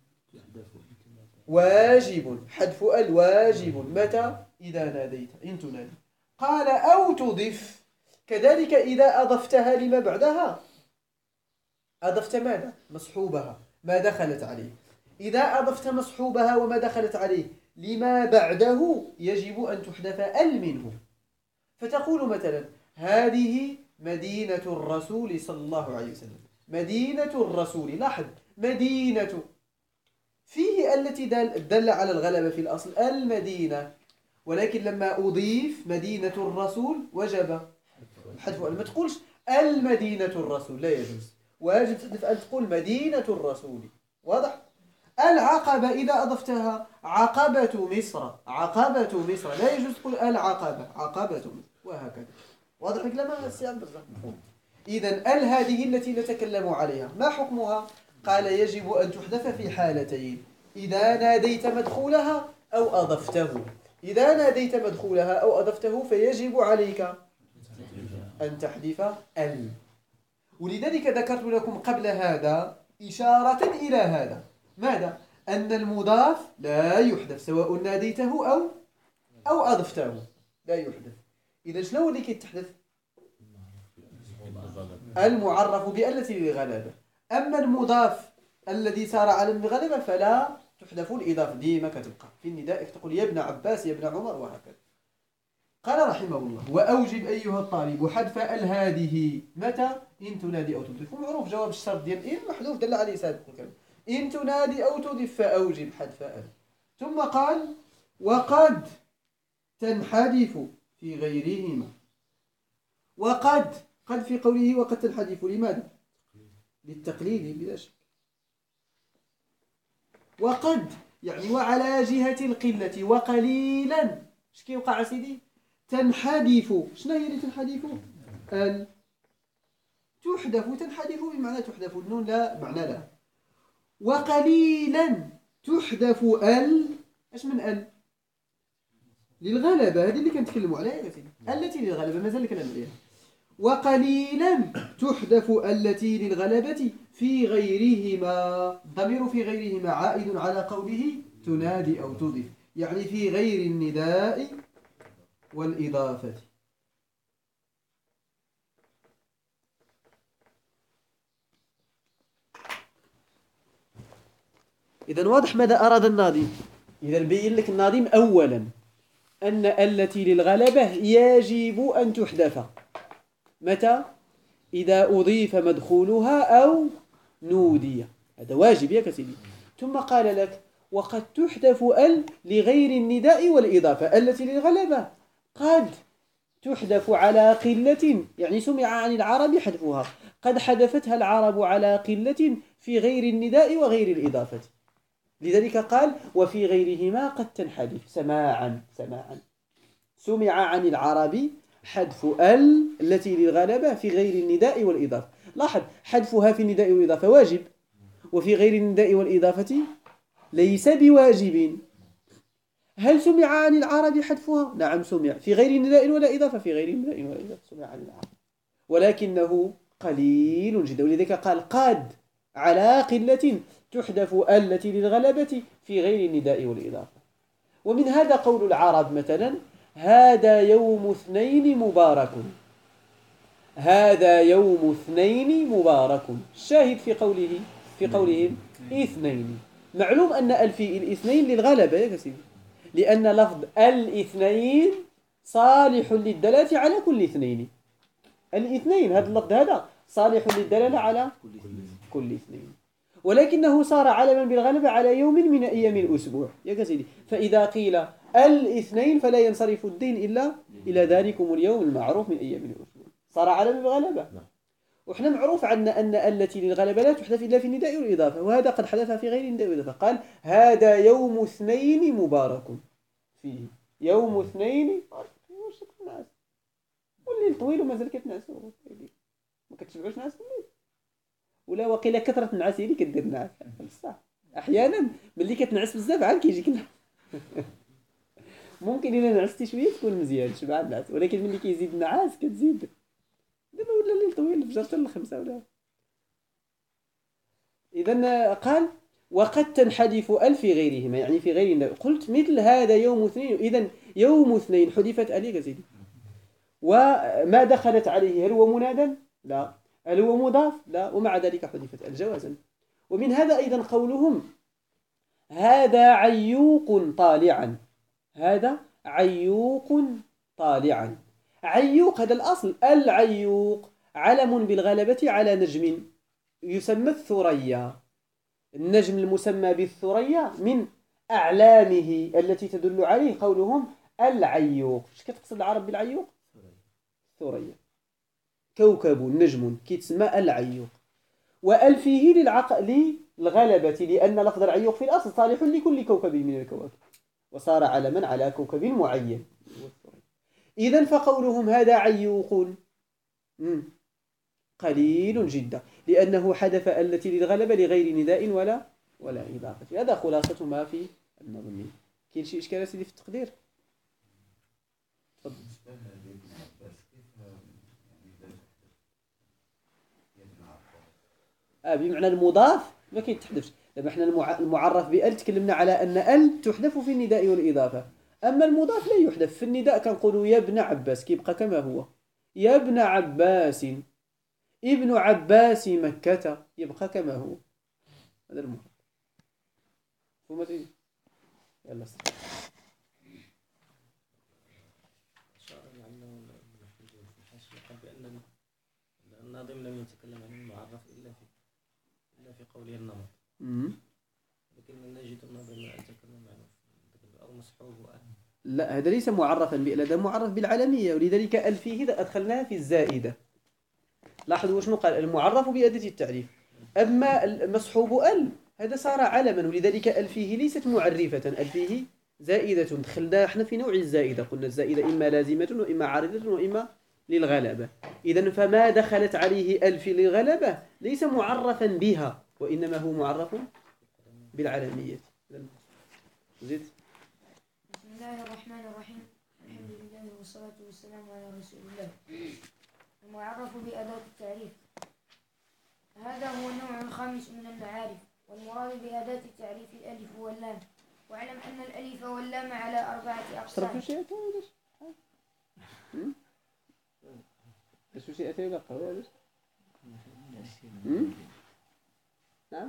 واجب. حذف ال واجب. متى؟ إذا ناديت، إن تنادي. قال أو تضف، كذلك إذا أضفتها لما بعدها. أضفت ماذا؟ مصحوبها، ما دخلت عليه. إذا أضفت مصحوبها وما دخلت عليه لما بعده يجب أن تحذف ال منه. فتقول مثلا هذه مدينة الرسول صلى الله عليه وسلم. مدينة الرسول، لاحظ مدينة فيه التي دل على الغلبة في الأصل المدينة، ولكن لما أضيف مدينة الرسول وجب حذف. ما تقولش المدينة الرسول، لا يجوز، واجب تحذف أن تقول مدينة الرسول. واضح؟ العقبة إذا أضفتها عقبة مصر، عقبة مصر، لا يجوز تقول العقبة، عقبة مصر، وهكذا. واضح الكلام السي عبد الرزاق؟ إذن ال هذه التي نتكلم عليها ما حكمها؟ قال يجب أن تحذف في حالتين: إذا ناديت مدخولها أو أضفته. إذا ناديت مدخولها أو أضفته فيجب عليك أن تحذف ال. ولذلك ذكرت لكم قبل هذا إشارة إلى هذا، ماذا؟ أن المضاف لا يحذف سواء ناديته أو أضفته، لا يحذف. إذا شنو اللي كيتحذف؟ المعرف بالتي للغلبة. أما المضاف الذي صار على الغلبة فلا تحذف الإضافة، ديما كتبقى في النداء تقول يا ابن عباس يا ابن عمر وهكذا. قال رحمه الله: وأوجب أيها الطالب حذف ال هذه متى؟ إن تنادي أو تضيف. ومعروف جواب الشرط ديال إن محذوف دل عليه سابق الكلام. إن تنادي أو تضيف فأوجب حذف ال. ثم قال: وقد تنحذف في غيرهما. وقد في قوله وقد تنحذف لماذا؟ للتقليل بلا شك. وقد يعني وعلى جهة القلة وقليلا. اش كيوقع سيدي؟ تنحذف. شنو هي اللي تنحذف؟ ال. تحذف. تنحذف بمعنى تحذف، النون لا معنى لا. وقليلا تحذف ال. اش من ال؟ للغلبة، هذه اللي كنتكلموا عليها يا سيدي، التي للغلبة مازال الكلام عليها. وقليلا تحذف التي للغلبة في غيرهما. الضمير في غيرهما عائد على قوله تنادي أو تضيف، يعني في غير النداء والإضافة. إذن واضح ماذا أراد الناظم. إذا بين لك الناظم أولا أن التي للغلبة يجب أن تحذف متى؟ إذا أضيف مدخولها أو نودي، هذا واجب يا كسيدي. ثم قال لك: وقد تحذف ال لغير النداء والإضافة. التي للغلبة قد تحذف على قلة، يعني سمع عن العرب حذفها، قد حذفتها العرب على قلة في غير النداء وغير الإضافة. لذلك قال: وفي غيرهما قد تنحذف سماعا. سمع عن العرب حذف ال التي للغلبة في غير النداء والإضافة. لاحظ حذفها في النداء والإضافة واجب، وفي غير النداء والإضافة ليس بواجب. هل سمع عن العرب حذفها؟ نعم سمع، في غير النداء ولا إضافة، في غير النداء ولا إضافة سمع عن العرب، ولكنه قليل جدا. ولذلك قال: قد على قلة تحذف التي للغلبة في غير النداء والإضافة. ومن هذا قول العرب مثلا: هذا يوم اثنين مبارك. هذا يوم اثنين مبارك. الشاهد في قولهم اثنين. معلوم أن الفي الاثنين للغلبة يا سيدي، لأن لفظ الاثنين صالح للدلالة على كل اثنين. الاثنين هذا اللفظ هذا صالح للدلالة على كل اثنين، ولكنه صار علما بالغلبة على يوم من أيام الأسبوع يا سيدي. فإذا قيل الاثنين فلا ينصرف الدين إلا إلى ذلكم اليوم المعروف من أيام الأسبوع، صار علما بالغلبة. وإحنا معروف عنا أن التي للغلبة لا تحدث إلا في النداء والإضافة، وهذا قد حدث في غير النداء والإضافة. قال: هذا يوم اثنين مبارك فيه. يوم اثنين والليل طويل ومازال كتنعسوا، ما كتشبعوش نعاس الليل، ولا وقيل كثرة النعاس هي اللي كدير النعاس. بصح أحيانا ملي كتنعس بزاف عاد كيجيك النعاس. ممكن إلا نعستي شوية تكون مزيان شبع النعاس، ولكن ملي كيزيد النعاس كتزيد. دابا ولا الليل طويل الفجر حتى الخمسة ولا. إذن قال: وقد تنحذف ال في غيرهما، يعني في غير النبي. قلت مثل هذا يوم اثنين. إذن يوم اثنين حذفت ال يا سيدي، وما دخلت عليه هل هو منادى؟ لا. هل هو مضاف؟ لا. ومع ذلك حذفت ال جوازا. ومن هذا أيضا قولهم: هذا عيوق طالعا. هذا عيوق طالعا. عيوق هذا الأصل، العيوق علم بالغلبة على نجم يسمى الثريا. النجم المسمى بالثريا من أعلامه التي تدل عليه قولهم العيوق. ايش كتقصد العرب بالعيوق؟ ثريا كوكب نجم كيتسمى العيوق. وال فيه للغلبة، لأن لفظ العيوق في الأصل صالح لكل كوكب من الكواكب، وصار علما على كوكب معين. إذن فقولهم هذا عيوق قليل جدا، لأنه حذف التي للغلبة لغير نداء ولا إضافة. هذا خلاصة ما في النظم. كاين شي إشكال سيدي في التقدير؟ تفضل. بمعنى المضاف ما كيتحذفش. دابا حنا المعرف بأل تكلمنا على أن أل تحذف في النداء والإضافة، أما المضاف لا يحذف. في النداء كنقولوا يا ابن عباس كيبقى كما هو، يا ابن عباس، ابن عباس مكة يبقى كما هو. هذا المهم. ثم تيجي يلا بأن الناظم لم يتكلم عن المعرف إلا في قوله النمط، لكن نجد الناظم يتكلم عنه أو مصحوب لا، هذا ليس معرفا بأل، هذا معرف بالعلمية، ولذلك أل فيه أدخلناها في الزائدة. لاحظوا شنو قال: المعرف بأداة التعريف. أما المصحوب أل هذا صار علما، ولذلك أل فيه ليست معرفة، أل فيه زائدة. دخلنا احنا في نوع الزائدة، قلنا الزائدة إما لازمة وإما عارضة وإما للغلبة. إذن فما دخلت عليه أل في الغلبة ليس معرفا بها، وإنما هو معرف بالعلمية. زيد. بسم الله الرحمن الرحيم، الحمد لله والصلاة والسلام على رسول الله. المعرف بأداة التعريف، هذا هو النوع الخامس من المعارف، والمراد بأداة التعريف الألف واللام. واعلم أن الألف واللام على 4 أقسام. نعم.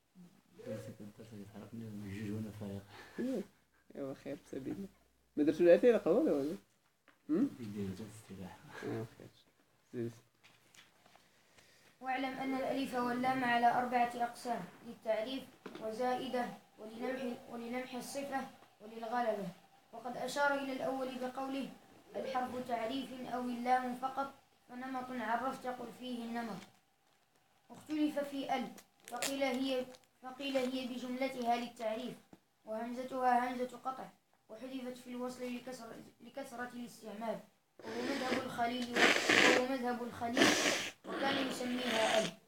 ايوا خير بسبيل الله. ما درتو الأثير قهوة ولا؟ واعلم أن الألف واللام على 4 أقسام: للتعريف، وزائدة، ولنمح الصفة، وللغلبة. وقد أشار إلى الأول بقوله: الحرف تعريف أو اللام فقط، فنمط عرفت قل فيه النمط. واختلف في أل، فقيل هي بجملتها للتعريف، وهمزتها همزة قطع، وحذفت في الوصل لكثرة الاستعمال، وهو مذهب الخليل وكان يسميها أل،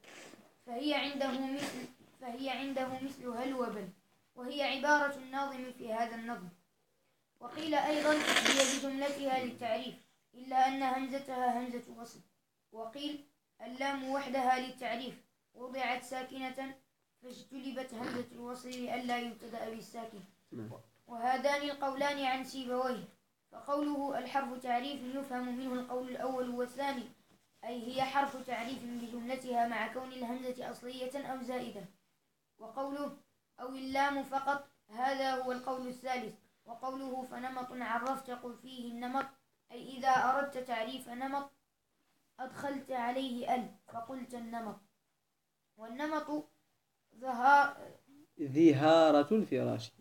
فهي عنده مثل هل وبل، وهي عبارة الناظم في هذا النظم. وقيل أيضا هي بجملتها للتعريف إلا أن همزتها همزة وصل. وقيل اللام وحدها للتعريف وضعت ساكنة فاجتلبت همزة الوصل لئلا يبتدأ بالساكن. وهذان القولان عن سيبويه. فقوله الحرف تعريف يفهم منه القول الأول والثاني، أي هي حرف تعريف بجملتها مع كون الهمزة أصلية أو زائدة. وقوله أو اللام فقط هذا هو القول الثالث. وقوله فنمط عرفت قل فيه النمط، أي إذا أردت تعريف نمط أدخلت عليه أل فقلت النمط. والنمط ذهارة الفراش،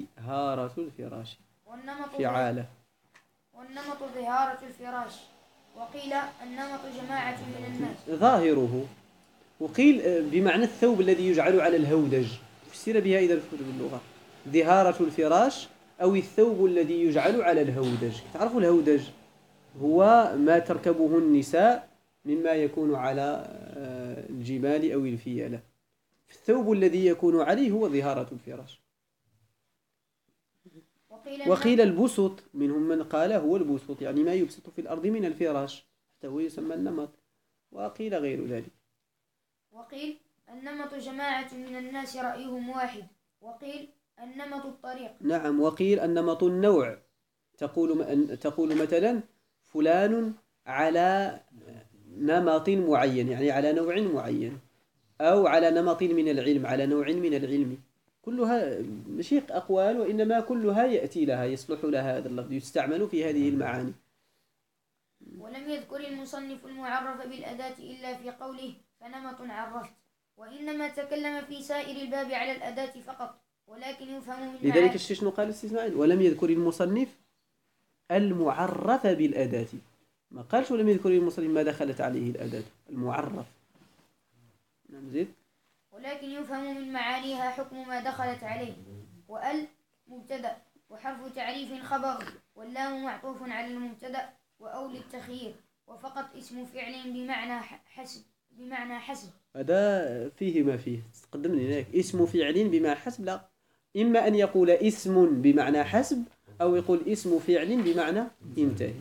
فعالة. والنمط ظهارة الفراش. وقيل النمط جماعة من الناس، ظاهره. وقيل بمعنى الثوب الذي يجعل على الهودج، فسر بها إذا الكتب باللغة. ذهارة الفراش أو الثوب الذي يجعل على الهودج. تعرفوا الهودج هو ما تركبه النساء مما يكون على الجمال أو الفيلة. الثوب الذي يكون عليه هو ظهارة الفراش. وقيل البسط، منهم من قال هو البسط، يعني ما يبسط في الأرض من الفراش، حتى هو يسمى النمط. وقيل غير ذلك. وقيل النمط جماعة من الناس رأيهم واحد. وقيل النمط الطريق. نعم. وقيل النمط النوع، تقول مثلا فلان على نمط معين، يعني على نوع معين، أو على نمط من العلم، على نوع من العلم. كلها مشيق أقوال، وإنما كلها يأتي لها، يصلح لها هذا اللفظ، يستعمل في هذه المعاني. ولم يذكر المصنف المعرف بالأداة إلا في قوله فنمط عرفت، وإنما تكلم في سائر الباب على الأداة فقط، ولكن يفهم من لذلك شنو قال الاستثناء؟ ولم يذكر المصنف المعرف بالأداة، ما قالش ولم يذكر المصنف ما دخلت عليه الأداة، المعرف. نعم زيد. ولكن يفهم من معانيها حكم ما دخلت عليه. وأل مبتدأ وحرف تعريف خبر، واللام معطوف على المبتدأ، وأو للتخيير، وفقط اسم فعل بمعنى حسب بمعنى حسب. هذا فيه ما فيه، تقدم لي هناك اسم فعل بمعنى حسب، لا، إما أن يقول اسم بمعنى حسب أو يقول اسم فعل بمعنى انتهي.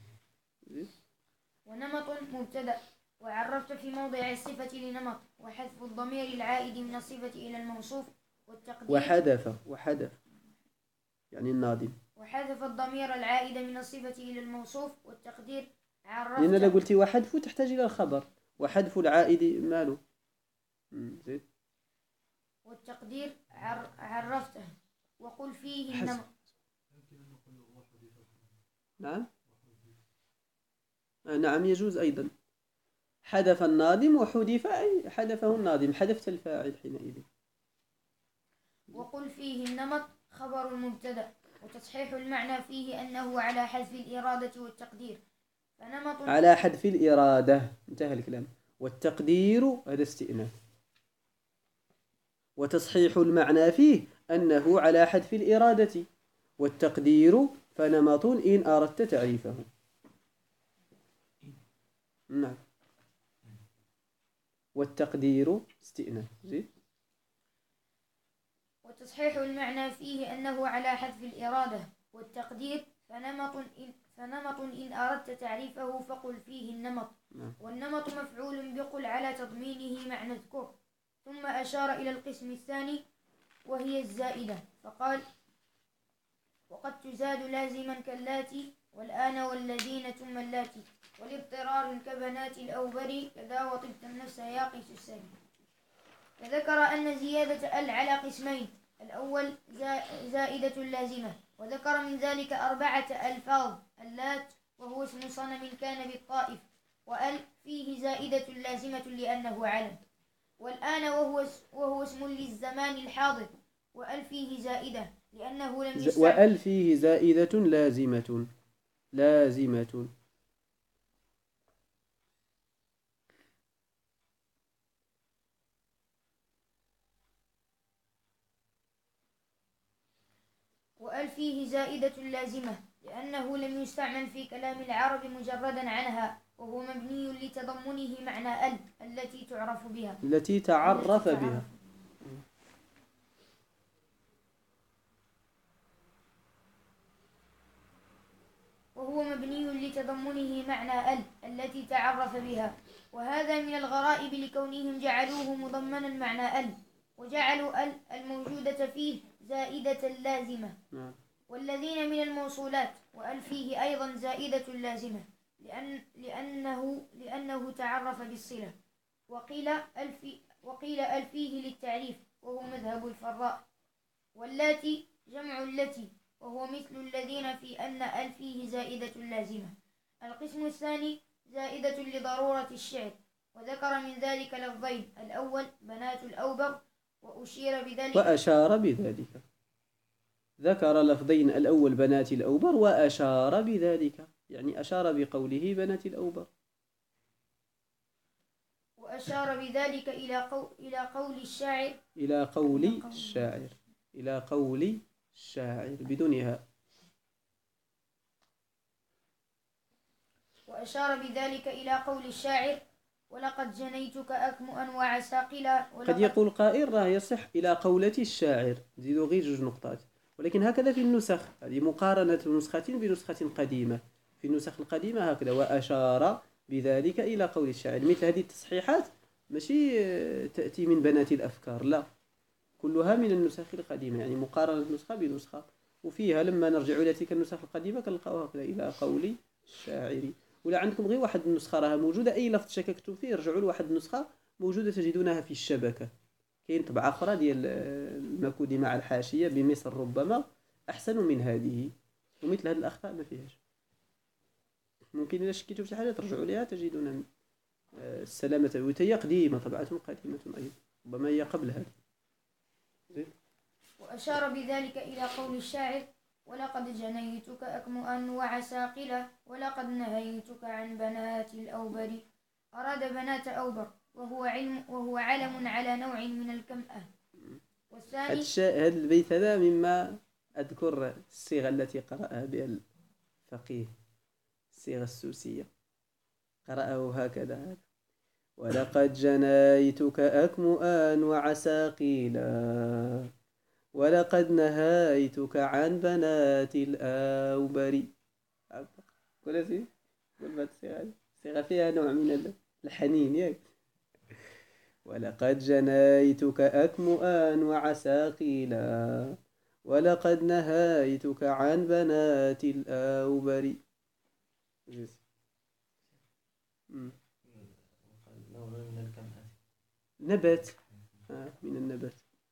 ونمط مبتدأ، وعرفت في موضع الصفة لنمط، وحذف الضمير العائد من الصفة إلى الموصوف والتقدير. وحذف يعني الناظم. وحذف الضمير العائد من الصفة إلى الموصوف والتقدير عرفت. لأن لو قلت وحذف تحتاج إلى الخبر، وحذف العائد ماله. زيد. والتقدير عرفته. وقل فيه النمط. نعم. نعم يجوز أيضا. حذف الناظم وحذف، أي حذفه الناظم، حذفت الفاعل حينئذ. وقل فيه النمط خبر المبتدأ، وتصحيح المعنى فيه أنه على حذف الإرادة والتقدير. فنمط على حذف الإرادة، انتهى الكلام. والتقدير هذا استئناف. وتصحيح المعنى فيه أنه على حذف الإرادة، والتقدير فنمط إن أردت تعريفه. نعم. والتقدير استئناف. زيد. وتصحيح المعنى فيه أنه على حذف الإرادة والتقدير فنمط إن أردت تعريفه فقل فيه النمط. والنمط مفعول بقل على تضمينه معنى اذكر. ثم أشار إلى القسم الثاني وهي الزائدة فقال: وقد تزاد لازما كاللاتي والآن والذين ثم اللاتي، والاضطرار كبنات الأوبر كذا وطبت النفس ياقس السبي. فذكر أن زيادة ال على قسمين: الأول زائدة لازمة، وذكر من ذلك 4 ألفاظ: اللات وهو اسم صنم كان بالطائف، وأل فيه زائدة لازمة لأنه علم، والآن وهو اسم للزمان الحاضر، وأل فيه زائدة لأنه لم يستعمل، وأل فيه زائدة لازمة. وأل فيه زائدة لازمة لأنه لم يستعمل في كلام العرب مجردا عنها، وهو مبني لتضمنه معنى ال التي تعرف بها، التي تعرف بها. وهو مبني لتضمنه معنى ال التي تعرف بها. وهذا من الغرائب لكونهم جعلوه مضمنا معنى ال، وجعلوا ال الموجودة فيه زائدة لازمة. والذين من الموصولات وأل فيه أيضا زائدة لازمة لأنه تعرف بالصلة. وقيل أل فيه للتعريف وهو مذهب الفراء. واللاتي جمع التي وهو مثل الذين في أن أل فيه زائدة لازمة. القسم الثاني زائدة لضرورة الشعر، وذكر من ذلك لفظين: الأول بنات الأوبر وأشار بذلك. ذكر لفظين: الأول بنات الأوبر وأشار بذلك، يعني أشار بقوله بنات الأوبر. وأشار بذلك إلى قول الشاعر بدونها. وأشار بذلك إلى قول الشاعر: ولقد جنيتك أكمؤا وعساقلا. قد يقول قائل راه يصح إلى قولة الشاعر، نزيدوا غير 2 نقطات، ولكن هكذا في النسخ، هذه مقارنة نسخة بنسخة قديمة. في النسخ القديمة هكذا: وأشار بذلك إلى قول الشاعر. مثل هذه التصحيحات ماشي تأتي من بنات الأفكار، لا، كلها من النسخ القديمة، يعني مقارنة نسخة بنسخة. وفيها لما نرجع إلى تلك النسخ القديمة كنلقاوها هكذا: إلى قول الشاعر. ولا عندكم غير واحد النسخة راها موجودة، أي لفظ شككتم فيه رجعوا لواحد النسخة موجودة تجدونها في الشبكة. كاين طبعة أخرى ديال المكودي مع الحاشية بمصر ربما أحسن من هذه، ومثل هذه الأخطاء ما فيهاش. ممكن إذا شكيتوا في حاجة ترجعوا لها تجدون السلامة. وهي قديمة، طبعة قديمة أيضا، ربما هي قبل هذا. وأشار بذلك إلى قول الشاعر: ولقد جنيتك أكمؤا وعساقلا ولقد نهيتك عن بنات الأوبر. أراد بنات أوبر وهو علم على نوع من الكمأة. والثاني هذا البيت هذا مما أذكر الصيغة التي قرأها بها الفقيه، الصيغة السوسية، قرأه هكذا: ولقد جنيتك أكمؤا وعساقيلا ولقد نهيتك عن بنات الأوبر. كل شيء صيغة فيها نوع من الحنين ياك. ولقد جنيتك أكمؤا وعساقيلا ولقد نهيتك عن بنات الأوبر. نبات من النبات.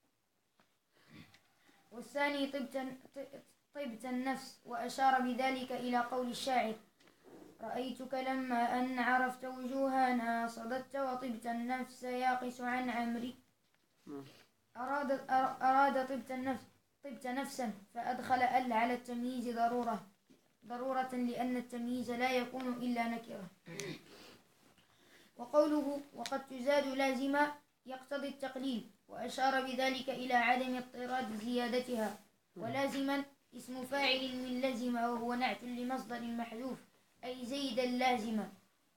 والثاني طبت النفس، وأشار بذلك إلى قول الشاعر: رأيتك لما أن عرفت وجوهنا صددت وطبت النفس ياقس عن عمري. أراد طبت نفسا فأدخل على التمييز ضرورة لأن التمييز لا يكون إلا نكرة. وقوله وقد تزاد لازمة يقتضي التقليل، وأشار بذلك إلى عدم اضطراد زيادتها. ولازما اسم فاعل من لزم، وهو نعت لمصدر محذوف أي زيدا لازما.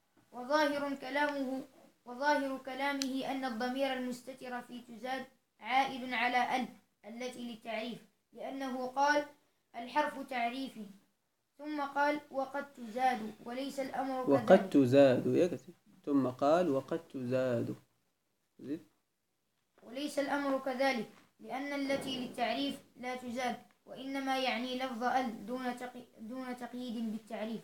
وظاهر كلامه أن الضمير المستتر في تزاد عائد على التي للتعريف، لأنه قال الحرف تعريفي، ثم قال وقد تزاد وليس الأمر كذلك. وقد تزاد ثم قال وقد تزاد وليس الأمر كذلك، لأن التي للتعريف لا تزاد، وإنما يعني لفظ دون تقييد بالتعريف.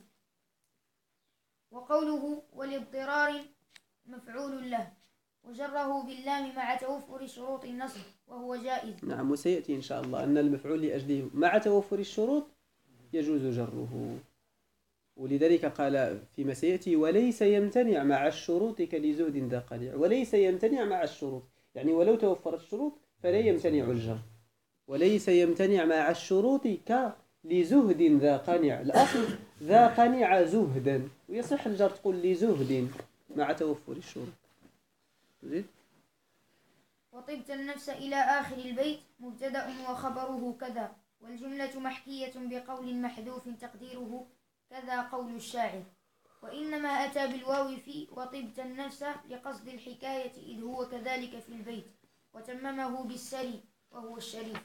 وقوله والاضطرار مفعول له، وجره باللام مع توفر شروط النصب وهو جائز. نعم، وسيأتي إن شاء الله أن المفعول لأجله مع توفر الشروط يجوز جره، ولذلك قال فيما سيأتي وليس يمتنع مع الشروط كلزهد ذا قنيع. وليس يمتنع مع الشروط يعني ولو توفرت الشروط فلا يمتنع الجر. وليس يمتنع مع الشروط كلزهد ذا قنيع. الأصل ذا قنيع زهدا، ويصح الجر تقول لزهد مع توفر الشروط. زيد. وطبت النفس إلى آخر البيت مبتدأ وخبره كذا، والجملة محكية بقول محذوف تقديره كذا قول الشاعر. وإنما أتى بالواو في وطبت النفس لقصد الحكاية، إذ هو كذلك في البيت، وتممه بالسري وهو الشريف.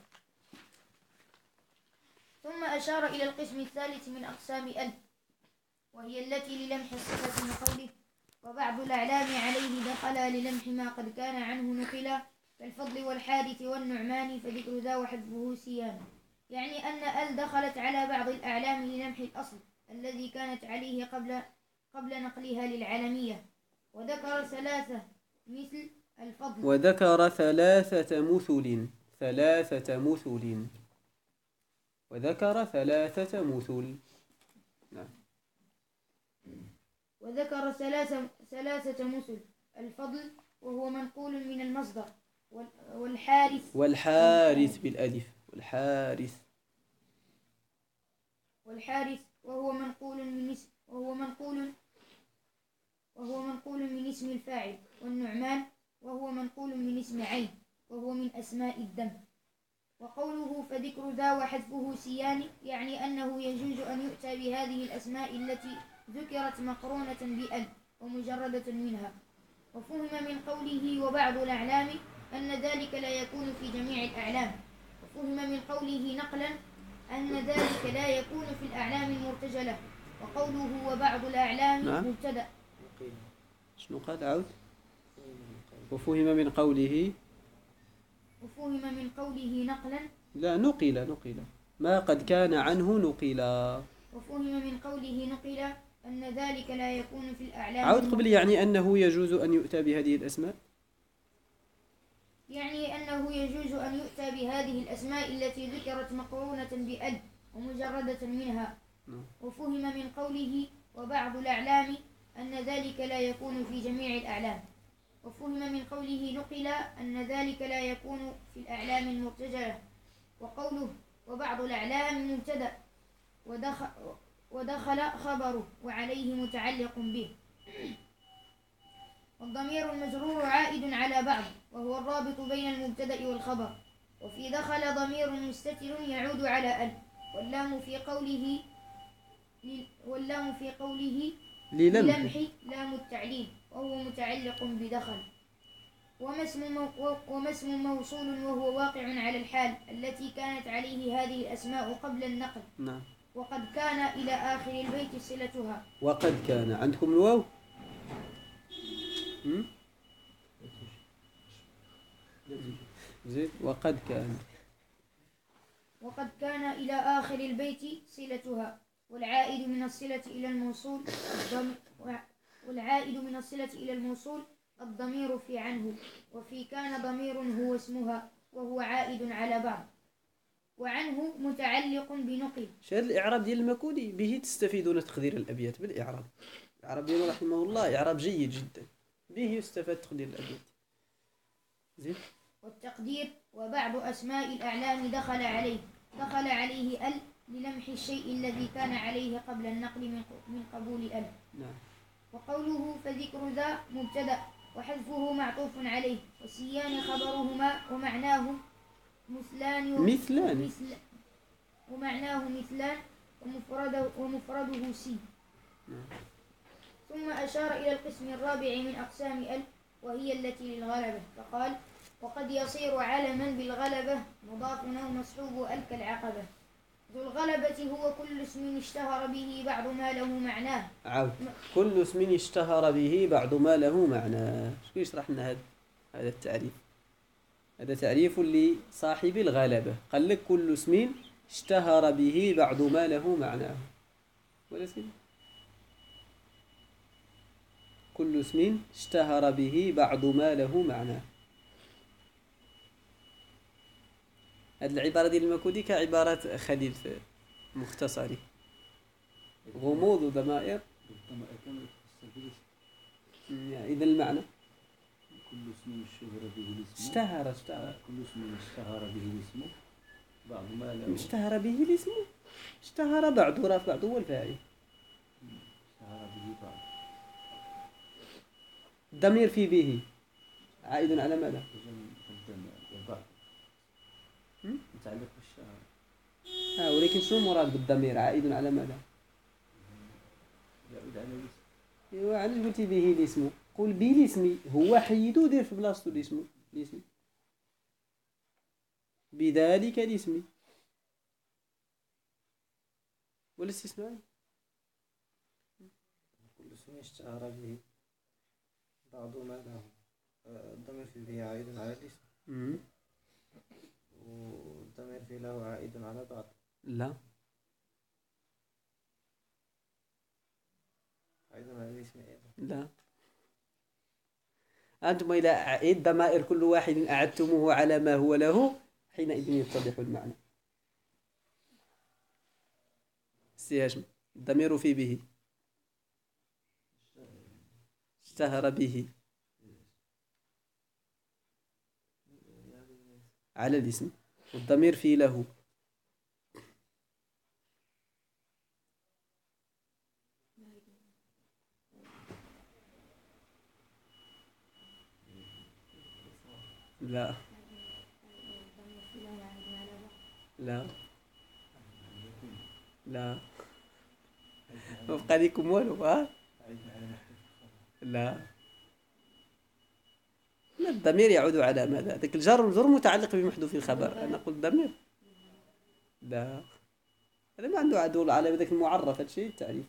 ثم أشار إلى القسم الثالث من أقسام وهي التي للمح الصفة من قوله وبعض الأعلام عليه دخل للمح ما قد كان عنه نقلا كالفضل والحارث والنعمان، فذكر ذا وحذفه سيان. يعني أن دخلت على بعض الأعلام للمح الأصل الذي كانت عليه قبل نقلها للعالمية. وذكر ثلاثة مثل الفضل. وذكر ثلاثة مثل. وذكر ثلاثة مثل. نعم. وذكر ثلاثة مثل: الفضل وهو منقول من المصدر، والحارث بالألف. والحارث وهو منقول من اسم الفاعل، والنعمان وهو منقول من اسم عين وهو من أسماء الدم. وقوله فذكر ذا وحذفه سيان يعني أنه يجوز أن يؤتى بهذه الأسماء التي ذكرت مقرونة بأل ومجردة منها. وفهم من قوله وبعض الأعلام أن ذلك لا يكون في جميع الأعلام. وفهم من قوله نقلا أن ذلك لا يكون في الأعلام المرتجلة. وقوله وبعض الأعلام مبتدأ. شنو قال عود؟ وفهم من قوله نقلا. لا، نقل ما قد كان عنه نقلا. وفهم من قوله نقل أن ذلك لا يكون في الأعلام. عود قبل يعني أنه يجوز أن يؤتى بهذه الأسماء. يعني أنه يجوز أن يؤتى بهذه الأسماء التي ذكرت مقرونة بأل ومجردة منها. وفهم من قوله وبعض الأعلام أن ذلك لا يكون في جميع الأعلام. وفهم من قوله نقل أن ذلك لا يكون في الأعلام المرتجلة. وقوله وبعض الأعلام مبتدأ ودخل خبره وعليه متعلق به. والضمير المجرور عائد على بعض، وهو الرابط بين المبتدأ والخبر. وفي دخل ضمير مستتر يعود على أل. واللام في قوله للمح لام التعليل وهو متعلق بدخل. وما اسم موصول وهو واقع على الحال التي كانت عليه هذه الأسماء قبل النقل. نعم. وقد كان إلى آخر البيت صلتها. وقد كان عندكم الواو. زيد. وقد كان إلى آخر البيت صلتها. والعائد من الصلة إلى الموصول الضمير في عنه. وفي كان ضمير هو اسمها وهو عائد على بعض. وعنه متعلق بنقل. هذا الإعراب ديال المكودي به تستفيدون تقدير الأبيات بالإعراب. الإعراب ديالو رحمه الله إعراب جيد جدا، به يستفاد تقدير الأبيات. زين. والتقدير: وبعض أسماء الأعلام دخل عليه ال للمح الشيء الذي كان عليه قبل النقل من قبول ال. نعم. وقوله فذكر ذا مبتدأ وحذفه معطوف عليه وسيان خبرهما ومعناه مثلان ومفرده سي. ثم أشار إلى القسم الرابع من أقسام ال وهي التي للغلبة فقال: وقد يصير علما بالغلبة مضاف أو مصحوب ال كالعقبة. ذو الغلبة هو كل اسم اشتهر به بعض ما له معناه. كل اسم اشتهر به بعض ما له معناه. شو يشرح لنا هذا التعريف؟ هذا تعريف لصاحب الغلبة. قال لك كل اسم اشتهر به بعض ما له معناه. ولا سيدي؟ كل اسم اشتهر به بعض ما له معناه. هذه العبارة ديال المكودي كعبارة خليل في مختصري. غموض وضمائر. إذا المعنى كل اسم اشتهر به الاسم. اشتهر كل اسم اشتهر به الاسم بعض ما له. اشتهر به الاسم. اشتهر بعض وراف بعض هو الفاعل. اشتهر به بعض. الضمير في به عائد على ماذا؟ متعلق بالشهر. ولكن شنو المراد بالضمير؟ عائد على ماذا؟ يعود على الاسم. ايوا علاش قلتي به الاسم؟ قول به الاسم. هو حيدو دير في بلاصتو الاسم. بذلك الاسم ولا استثناء؟ كل اسم اشتهر به بعض ما له. الضمير في به عائد على الاسم. والضمير في له عائد على بعض. لا، عائد على الاسم أيضا. لا، أنتم إذا أعيد ضمائر كل واحد أعدتموه على ما هو له حينئذ يتضح المعنى. استياج الضمير في به اشتهر به على الاسم، والضمير في له لا لا لا ما بقى لكم والو. لا، الضمير يعود على ماذا؟ ذاك الجار والمجرور متعلق بمحذوف الخبر. انا قلت ضمير. لا، هذا ما عنده عدول على ذاك المعرف. هذا شيء التعريف.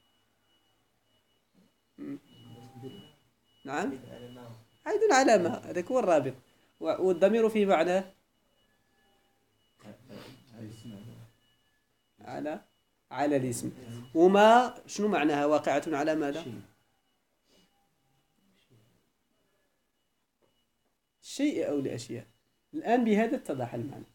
نعم، عائد على ما، هذاك هو الرابط. والضمير في معنى على الاسم. وما شنو معناها؟ واقعة على ماذا؟ شيء أو الأشياء. الآن بهذا اتضح المعنى.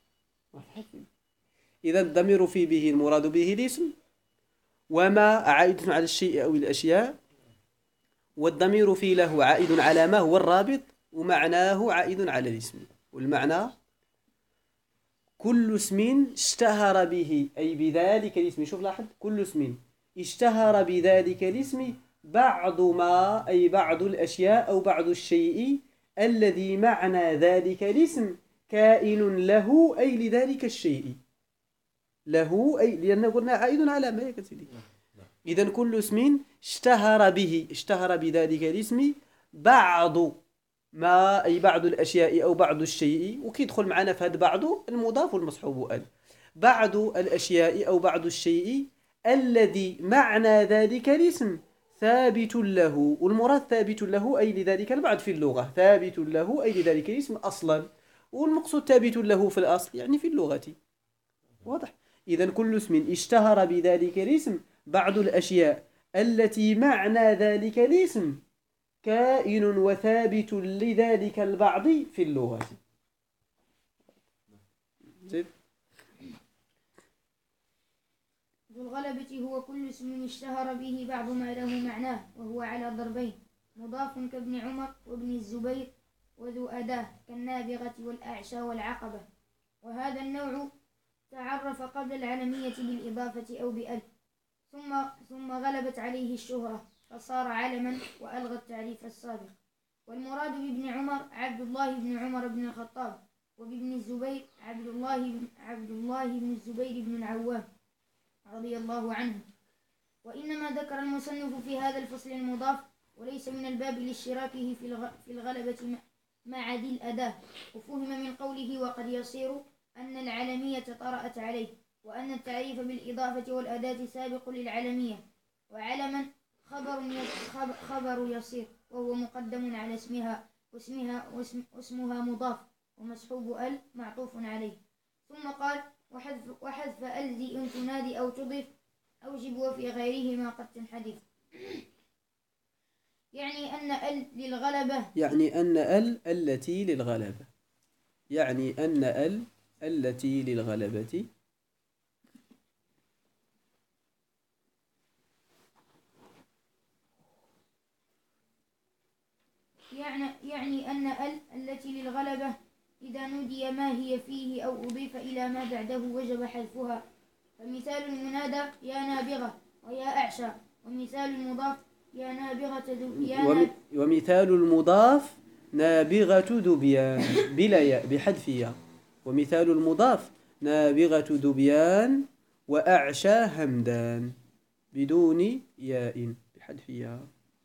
إذا الضمير في به المراد به الاسم، وما عائد على الشيء أو الأشياء، والضمير في له عائد على ما هو الرابط، ومعناه عائد على الاسم. والمعنى كل اسم اشتهر به أي بذلك الاسم. شوف لاحظ، كل اسم اشتهر بذلك الاسم بعض ما أي بعض الأشياء أو بعض الشيء الذي معنى ذلك الاسم كائن له أي لذلك الشيء. له أي لأنه قلنا عائد على ما. إذا كل اسم اشتهر بذلك الاسم بعض ما، أي بعض الأشياء أو بعض الشيء، وكيدخل معنا في هذا بعض المضاف والمصحوب ال، بعض الأشياء أو بعض الشيء الذي معنى ذلك الاسم ثابت له، والمراد ثابت له أي لذلك البعض في اللغة، ثابت له أي لذلك الاسم أصلا، والمقصود ثابت له في الأصل يعني في اللغة. واضح؟ إذا كل اسم اشتهر بذلك الاسم بعض الأشياء التي معنى ذلك الاسم كائن وثابت لذلك البعض في اللغة. ذو الغلبة هو كل اسم اشتهر به بعض ما له معناه، وهو على ضربين: مضاف كابن عمر وابن الزبير، وذو أداة كالنابغة والأعشى والعقبة. وهذا النوع تعرف قبل العلمية بالإضافة أو بأل، ثم غلبت عليه الشهرة فصار علما وألغى التعريف السابق. والمراد بابن عمر عبد الله بن عمر بن الخطاب، وبابن الزبير عبد الله بن الزبير بن العوام رضي الله عنه. وإنما ذكر المصنف في هذا الفصل المضاف، وليس من الباب لاشتراكه في الغلبة مع ذي الأداة. وفهم من قوله وقد يصير أن العلمية طرأت عليه، وأن التعريف بالإضافة والأداة سابق للعلمية. وعلما خبر يصير، وهو مقدم على واسمها مضاف، ومسحوب ال معطوف عليه. ثم قال: وحذف ال إن تنادي أو تضف أوجب، وفي غيرهما قد تنحذف. يعني أن ال للغلبة، يعني أن ال التي للغلبة، يعني أن ال التي للغلبة. يعني أن ال التي للغلبة إذا نودي ما هي فيه أو أضيف إلى ما بعده وجب حذفها. فمثال المنادى يا نابغة ويا أعشى، ومثال المضاف يا نابغة ومثال المضاف نابغة ذبيان بلا ياء بحذف ياء، ومثال المضاف نابغة ذبيان وأعشى همدان بدون ياء بحذف ياء.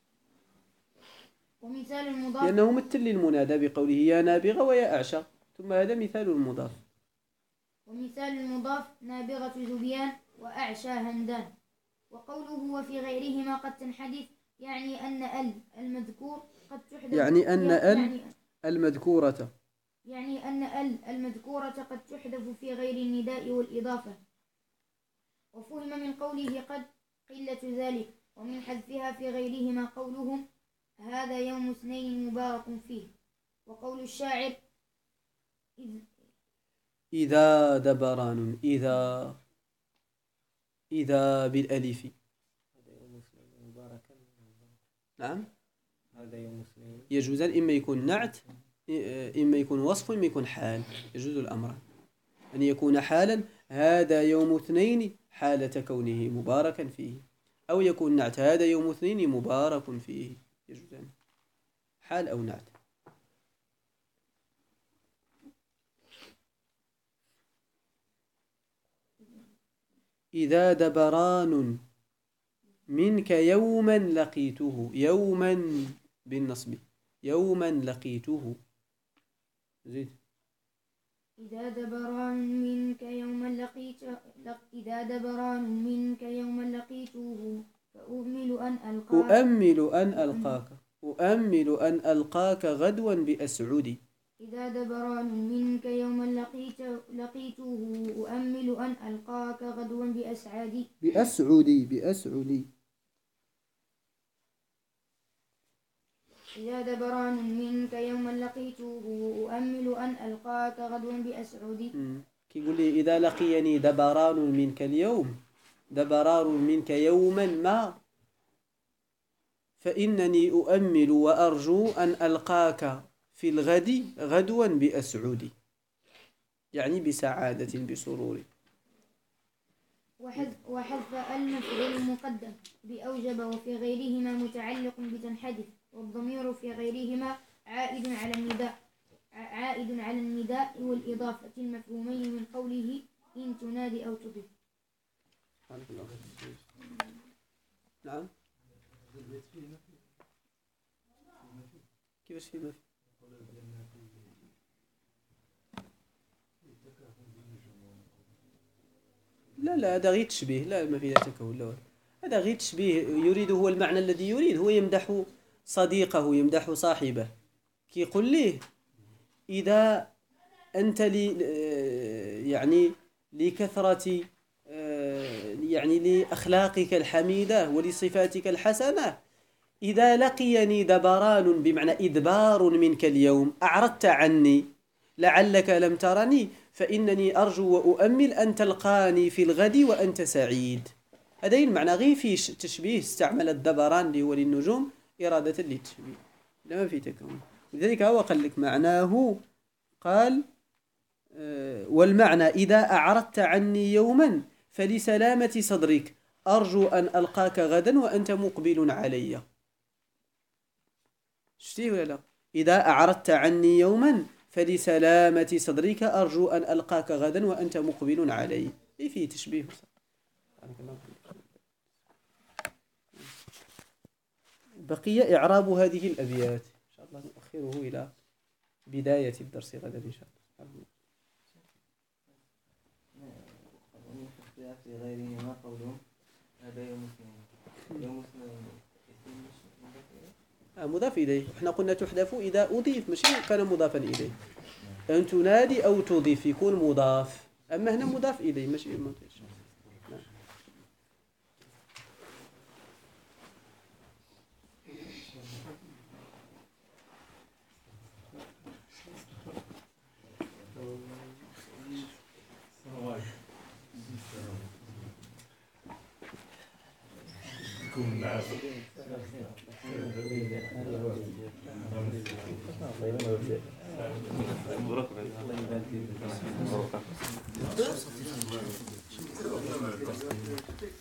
ومثال المضاف لأنه مثل للمنادى بقوله يا نابغة ويا أعشى، ثم هذا مثال المضاف. ومثال المضاف نابغة ذبيان وأعشى همدان. وقوله وفي غيرهما قد تنحذف، يعني أن ال المذكور قد تحذف، يعني أن ال المذكورة، يعني أن ال المذكورة قد تحذف في غير النداء والإضافة. وفهم من قوله قد قلة ذلك، ومن حذفها في غيرهما قولهم هذا يوم اثنين مبارك فيه. وقول الشاعر إذا دبران، إذا بالألف. هذا يوم اثنين مباركا. نعم، هذا يوم اثنين يجوز إما يكون نعت، إما يكون وصف، إما يكون حال، يجوز الأمر أن يكون حالا هذا يوم اثنين حالة كونه مباركا فيه، أو يكون نعت هذا يوم اثنين مبارك فيه، يجوز حال أو نعت. إذا دبران منك يوما لقيته، يوما بالنصب، يوما لقيته. زيد. إذا دبران منك يوما لقيته، إذا دبران منك يوما لقيته فأؤمل أن ألقاك، أؤمل أن ألقاك غدوا بأسعدي. إذا دبران منك يوما لقيته أؤمل أن ألقاك غدوا بأسعدي. بأسعدي. إذا دبران منك يوما لقيته أؤمل أن ألقاك غدوا بأسعدي. كيقول لي إذا لقيني دبران منك اليوم، دبران منك يوما ما، فإنني أؤمل وأرجو أن ألقاك في الغد غدوا بأسعدي، يعني بسعادة بسرور. وحذف المفعول المقدم بأوجب، وفي غيرهما متعلق بتنحذف، والضمير في غيرهما عائد على النداء والإضافة المفهومين من قوله إن تنادي أو تضيف. نعم. كيفاش في ما في؟ لا هذا غير تشبيه، لا ما فيها تكون، لا هذا غير تشبيه. يريد هو المعنى الذي يريد، هو يمدح صديقه، يمدح صاحبه، كيقول ليه إذا أنت يعني لكثرة يعني لأخلاقك الحميدة ولصفاتك الحسنة، إذا لقيني دبران بمعنى إدبار منك اليوم أعرضت عني لعلك لم ترني، فإنني أرجو وأؤمل أن تلقاني في الغد وأنت سعيد. هذا المعنى غير في تشبيه، استعمل الدبران اللي هو للنجوم إرادة للتشبيه، لا ما في تكون. لذلك هو قال لك معناه، قال والمعنى إذا أعرضت عني يوما فلسلامة صدرك أرجو أن ألقاك غدا وأنت مقبل علي. شتي ولا لا؟ إذا أعرضت عني يوما فلسلامة صدرك أرجو أن ألقاك غدا وأنت مقبل علي. إيه فيه تشبيه. بقي إعراب هذه الأبيات إن شاء الله نؤخره إلى بداية الدرس غدا إن شاء الله. في غيره ما قولهم هذا يوم اثنين، يوم اثنين مضاف إليه. احنا قلنا تحذف إذا أضيف، ماشي كان مضافا إليه. أن تنادي أو تضيف يكون مضاف، أما هنا مضاف إليه ماشي مضاف. كون